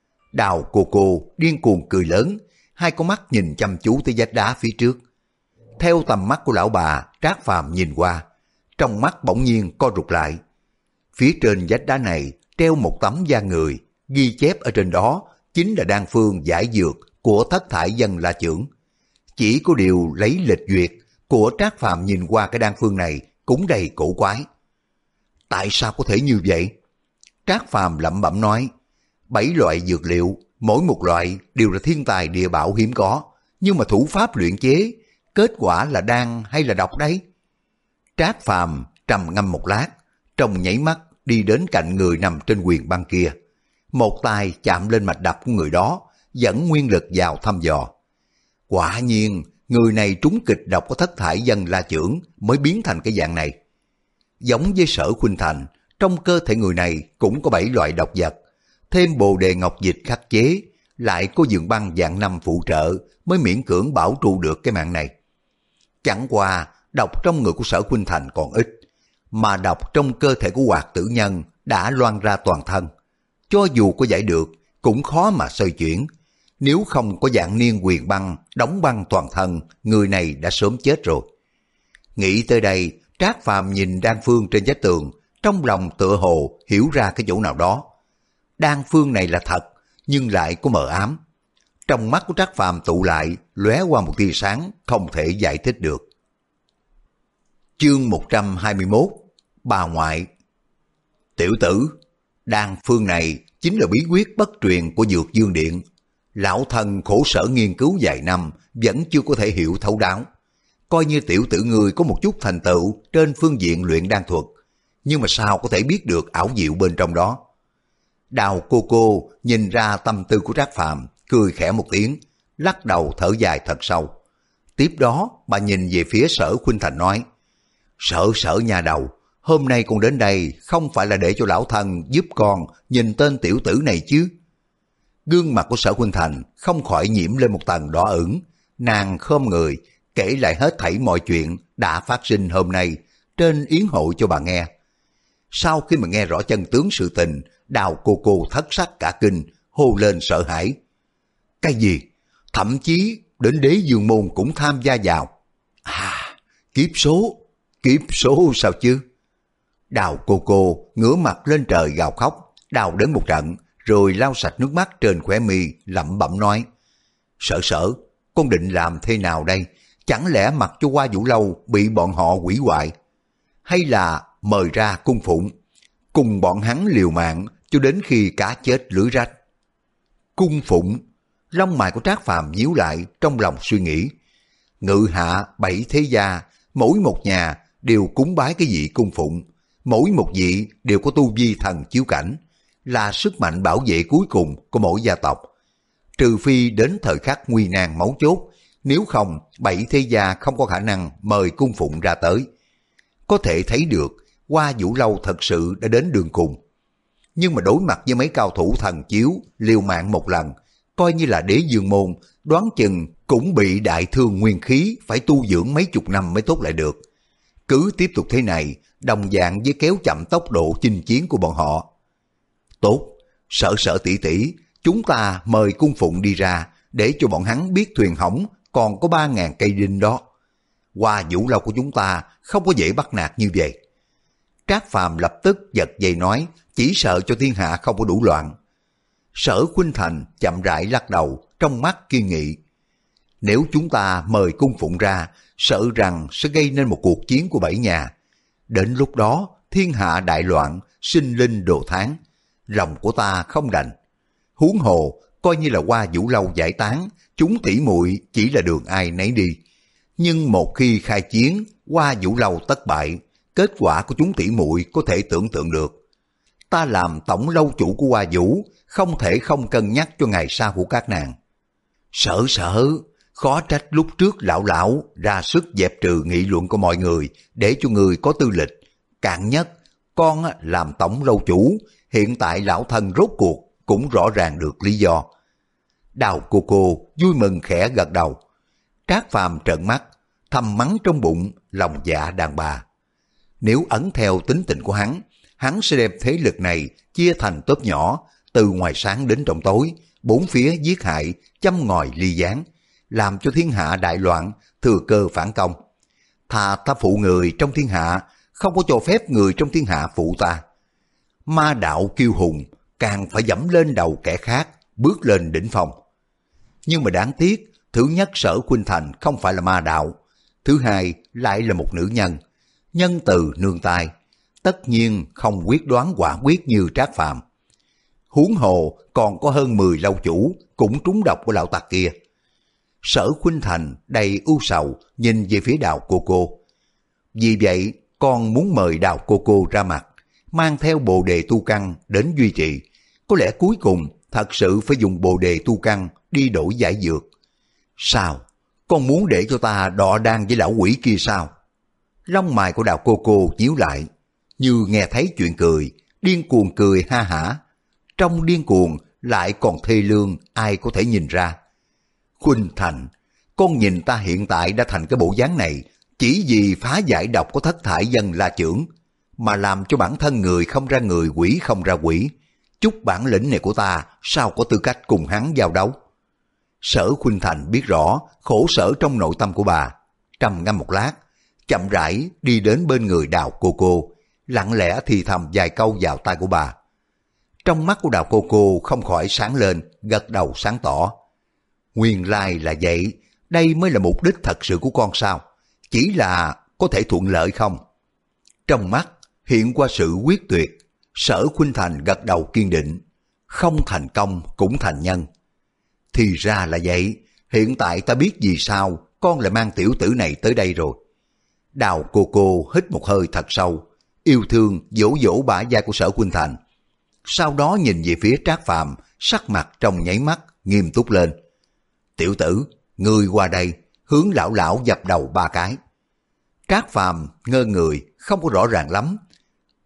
Đào cô cô điên cuồng cười lớn, hai con mắt nhìn chăm chú tới vách đá phía trước. Theo tầm mắt của lão bà, Trác Phàm nhìn qua, trong mắt bỗng nhiên co rụt lại. Phía trên vách đá này treo một tấm da người, ghi chép ở trên đó chính là đan phương giải dược của thất thải dân la chưởng. Chỉ có điều lấy lịch duyệt của Trác Phàm nhìn qua cái đan phương này cũng đầy cổ quái. Tại sao có thể như vậy? Trác Phàm lẩm bẩm nói, bảy loại dược liệu, mỗi một loại đều là thiên tài địa bảo hiếm có, nhưng mà thủ pháp luyện chế, kết quả là đan hay là độc đấy? Trác Phàm trầm ngâm một lát, trong nháy mắt đi đến cạnh người nằm trên quyền băng kia. Một tay chạm lên mạch đập của người đó, dẫn nguyên lực vào thăm dò. Quả nhiên, người này trúng kịch độc của thất thải dân la chưởng mới biến thành cái dạng này. Giống với Sở Khuynh Thành, trong cơ thể người này cũng có bảy loại độc vật, thêm bồ đề ngọc dịch khắc chế, lại có dược băng dạng năm phụ trợ mới miễn cưỡng bảo trụ được cái mạng này. Chẳng qua, độc trong người của Sở Khuynh Thành còn ít, mà độc trong cơ thể của Hoạt Tử Nhân đã loan ra toàn thân. Cho dù có giải được, cũng khó mà xoay chuyển. Nếu không có dạng niên quyền băng, đóng băng toàn thân, người này đã sớm chết rồi. Nghĩ tới đây, Trác Phàm nhìn đan phương trên vách tường, trong lòng tựa hồ hiểu ra cái chỗ nào đó. Đan phương này là thật, nhưng lại có mờ ám. Trong mắt của Trác Phàm tụ lại, lóe qua một tia sáng, không thể giải thích được. Chương một trăm hai mươi mốt, bà ngoại. Tiểu tử, đan phương này chính là bí quyết bất truyền của Dược Dương Điện. Lão thân khổ sở nghiên cứu vài năm, vẫn chưa có thể hiểu thấu đáo. Coi như tiểu tử người có một chút thành tựu trên phương diện luyện đan thuật, nhưng mà sao có thể biết được ảo diệu bên trong đó? Đào cô cô nhìn ra tâm tư của Trác Phàm, cười khẽ một tiếng, lắc đầu thở dài thật sâu. Tiếp đó bà nhìn về phía Sở Khuynh Thành nói, Sở sở nhà đầu, hôm nay con đến đây không phải là để cho lão thần giúp con nhìn tên tiểu tử này chứ. Gương mặt của Sở Khuynh Thành không khỏi nhiễm lên một tầng đỏ ửng, nàng khom người kể lại hết thảy mọi chuyện đã phát sinh hôm nay trên yến hội cho bà nghe. Sau khi mà nghe rõ chân tướng sự tình, Đào cô cô thất sắc cả kinh, hô lên sợ hãi. Cái gì? Thậm chí đến Đế Dương Môn cũng tham gia vào. À, kiếp số, kiếp số sao chứ? Đào cô cô ngửa mặt lên trời gào khóc, đau đến một trận, rồi lau sạch nước mắt trên khóe mi, lẩm bẩm nói. Sở sở, con định làm thế nào đây? Chẳng lẽ mặc cho Hoa Vũ Lâu bị bọn họ hủy hoại? Hay là mời ra cung phụng, cùng bọn hắn liều mạng cho đến khi cá chết lưới rách? Cung phụng, lông mày của Trác Phàm nhíu lại trong lòng suy nghĩ. Ngự hạ bảy thế gia, mỗi một nhà đều cúng bái cái vị cung phụng, mỗi một vị đều có tu vi thần chiếu cảnh, là sức mạnh bảo vệ cuối cùng của mỗi gia tộc. Trừ phi đến thời khắc nguy nan máu chốt, nếu không bảy thế gia không có khả năng mời cung phụng ra tới. Có thể thấy được Hoa Vũ Lâu thật sự đã đến đường cùng. Nhưng mà đối mặt với mấy cao thủ thần chiếu liều mạng một lần, coi như là Đế Dương Môn, đoán chừng cũng bị đại thương nguyên khí, phải tu dưỡng mấy chục năm mới tốt lại được. Cứ tiếp tục thế này, đồng dạng với kéo chậm tốc độ chinh chiến của bọn họ. Tốt, Sở Sở tỷ tỷ, chúng ta mời cung phụng đi ra, để cho bọn hắn biết thuyền hỏng còn có ba ngàn cây đinh đó. Hoa Vũ Lâu của chúng ta không có dễ bắt nạt như vậy. Trác Phàm lập tức giật dây nói, chỉ sợ cho thiên hạ không có đủ loạn. Sở Khuynh Thành chậm rãi lắc đầu, trong mắt kiên nghị. Nếu chúng ta mời cung phụng ra, sợ rằng sẽ gây nên một cuộc chiến của bảy nhà. Đến lúc đó, thiên hạ đại loạn, sinh linh đồ tháng. Lòng của ta không đành. Huống hồ, coi như là Hoa Vũ Lâu giải tán, chúng tỷ muội chỉ là đường ai nấy đi. Nhưng một khi khai chiến, Hoa Vũ Lâu thất bại, kết quả của chúng tỷ muội có thể tưởng tượng được. Ta làm tổng lâu chủ của Hoa Vũ, không thể không cân nhắc cho ngày sau của các nàng. Sở sở, khó trách lúc trước lão lão ra sức dẹp trừ nghị luận của mọi người để cho người có tư lịch. Cạn nhất, con làm tổng lâu chủ, hiện tại lão thân rốt cuộc cũng rõ ràng được lý do. Đào cô cô vui mừng khẽ gật đầu. Trác Phàm trợn mắt, thầm mắng trong bụng, lòng dạ đàn bà. Nếu ấn theo tính tình của hắn, hắn sẽ đem thế lực này chia thành tốp nhỏ, từ ngoài sáng đến trong tối, bốn phía giết hại, châm ngòi ly gián, làm cho thiên hạ đại loạn, thừa cơ phản công. Thà ta phụ người trong thiên hạ, không có cho phép người trong thiên hạ phụ ta. Ma đạo kiêu hùng, càng phải dẫm lên đầu kẻ khác, bước lên đỉnh phong. Nhưng mà đáng tiếc, thứ nhất Sở Khuynh Thành không phải là ma đạo, thứ hai lại là một nữ nhân, nhân từ nương tay, tất nhiên không quyết đoán quả quyết như Trác Phàm. Huống hồ còn có hơn mười lâu chủ cũng trúng độc của lão tặc kia. Sở Khuynh Thành đầy ưu sầu nhìn về phía Đào cô cô. Vì vậy con muốn mời Đào cô cô ra mặt, mang theo bồ đề tu căn đến duy trì. Có lẽ cuối cùng thật sự phải dùng bồ đề tu căn đi đổi giải dược. Sao? Con muốn để cho ta đọ đan với lão quỷ kia sao? Lông mày của Đào cô cô nhíu lại, như nghe thấy chuyện cười, điên cuồng cười ha hả. Trong điên cuồng lại còn thê lương, ai có thể nhìn ra. Khuynh Thành, con nhìn ta hiện tại đã thành cái bộ dáng này, chỉ vì phá giải độc của thất thải dân la trưởng, mà làm cho bản thân người không ra người, quỷ không ra quỷ. Chút bản lĩnh này của ta sao có tư cách cùng hắn giao đấu? Sở Khuynh Thành biết rõ khổ sở trong nội tâm của bà, trầm ngâm một lát, chậm rãi đi đến bên người Đào cô cô, lặng lẽ thì thầm vài câu vào tai của bà. Trong mắt của Đào cô cô không khỏi sáng lên, gật đầu sáng tỏ. Nguyên lai là vậy, đây mới là mục đích thật sự của con sao? Chỉ là có thể thuận lợi không? Trong mắt hiện qua sự quyết tuyệt, Sở Khuynh Thành gật đầu kiên định. Không thành công cũng thành nhân. Thì ra là vậy, hiện tại ta biết vì sao con lại mang tiểu tử này tới đây rồi. Đào cô cô hít một hơi thật sâu, yêu thương dỗ dỗ bả vai của Sở Khuynh Thành. Sau đó nhìn về phía Trác Phàm, sắc mặt trong nháy mắt nghiêm túc lên. Tiểu tử, ngươi qua đây, hướng lão lão dập đầu ba cái. Trác Phàm ngơ người, không có rõ ràng lắm,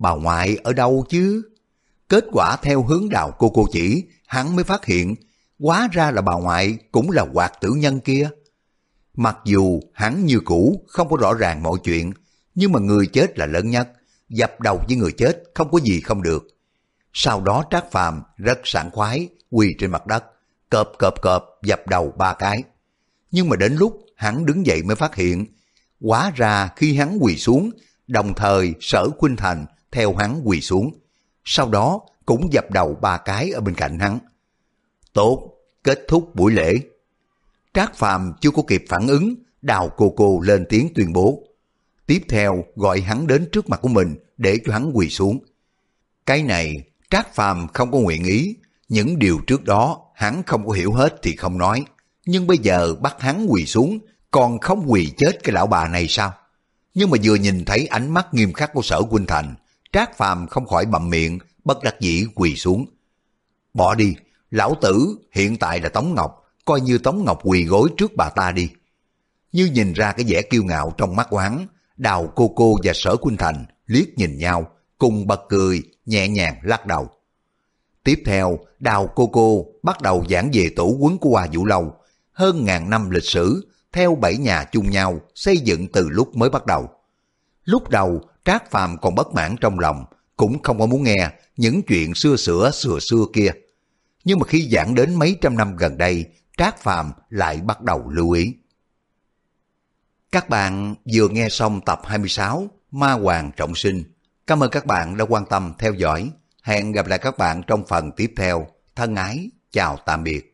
bà ngoại ở đâu chứ? Kết quả theo hướng Đào cô cô chỉ, hắn mới phát hiện, hóa ra là bà ngoại cũng là Hoạt Tử Nhân kia. Mặc dù hắn như cũ không có rõ ràng mọi chuyện, nhưng mà người chết là lớn nhất, dập đầu với người chết không có gì không được. Sau đó Trác Phàm rất sảng khoái quỳ trên mặt đất, cộp cộp cộp dập đầu ba cái. Nhưng mà đến lúc hắn đứng dậy mới phát hiện, hóa ra khi hắn quỳ xuống, đồng thời Sở Khuynh Thành theo hắn quỳ xuống, sau đó cũng dập đầu ba cái ở bên cạnh hắn. Tốt, kết thúc buổi lễ. Trác Phàm chưa có kịp phản ứng, Đào cô cô lên tiếng tuyên bố. Tiếp theo gọi hắn đến trước mặt của mình để cho hắn quỳ xuống. Cái này Trác Phàm không có nguyện ý, những điều trước đó hắn không có hiểu hết thì không nói, nhưng bây giờ bắt hắn quỳ xuống, còn không quỳ chết cái lão bà này sao? Nhưng mà vừa nhìn thấy ánh mắt nghiêm khắc của Sở Khuynh Thành, Trác Phàm không khỏi bậm miệng, bất đắc dĩ quỳ xuống. Bỏ đi, lão tử hiện tại là Tống Ngọc, coi như Tống Ngọc quỳ gối trước bà ta đi. Như nhìn ra cái vẻ kiêu ngạo trong mắt của hắn, Đào cô cô và Sở Khuynh Thành liếc nhìn nhau, cùng bật cười, nhẹ nhàng lắc đầu. Tiếp theo, Đào cô cô bắt đầu giảng về tổ huấn của Hoa Vũ Lâu, hơn ngàn năm lịch sử, theo bảy nhà chung nhau xây dựng từ lúc mới bắt đầu. Lúc đầu, Trác Phàm còn bất mãn trong lòng, cũng không có muốn nghe những chuyện xưa xửa xưa xưa kia. Nhưng mà khi giảng đến mấy trăm năm gần đây, Trác Phàm lại bắt đầu lưu ý. Các bạn vừa nghe xong tập hai mươi sáu Ma Hoàng Trọng Sinh. Cảm ơn các bạn đã quan tâm theo dõi. Hẹn gặp lại các bạn trong phần tiếp theo. Thân ái, chào tạm biệt.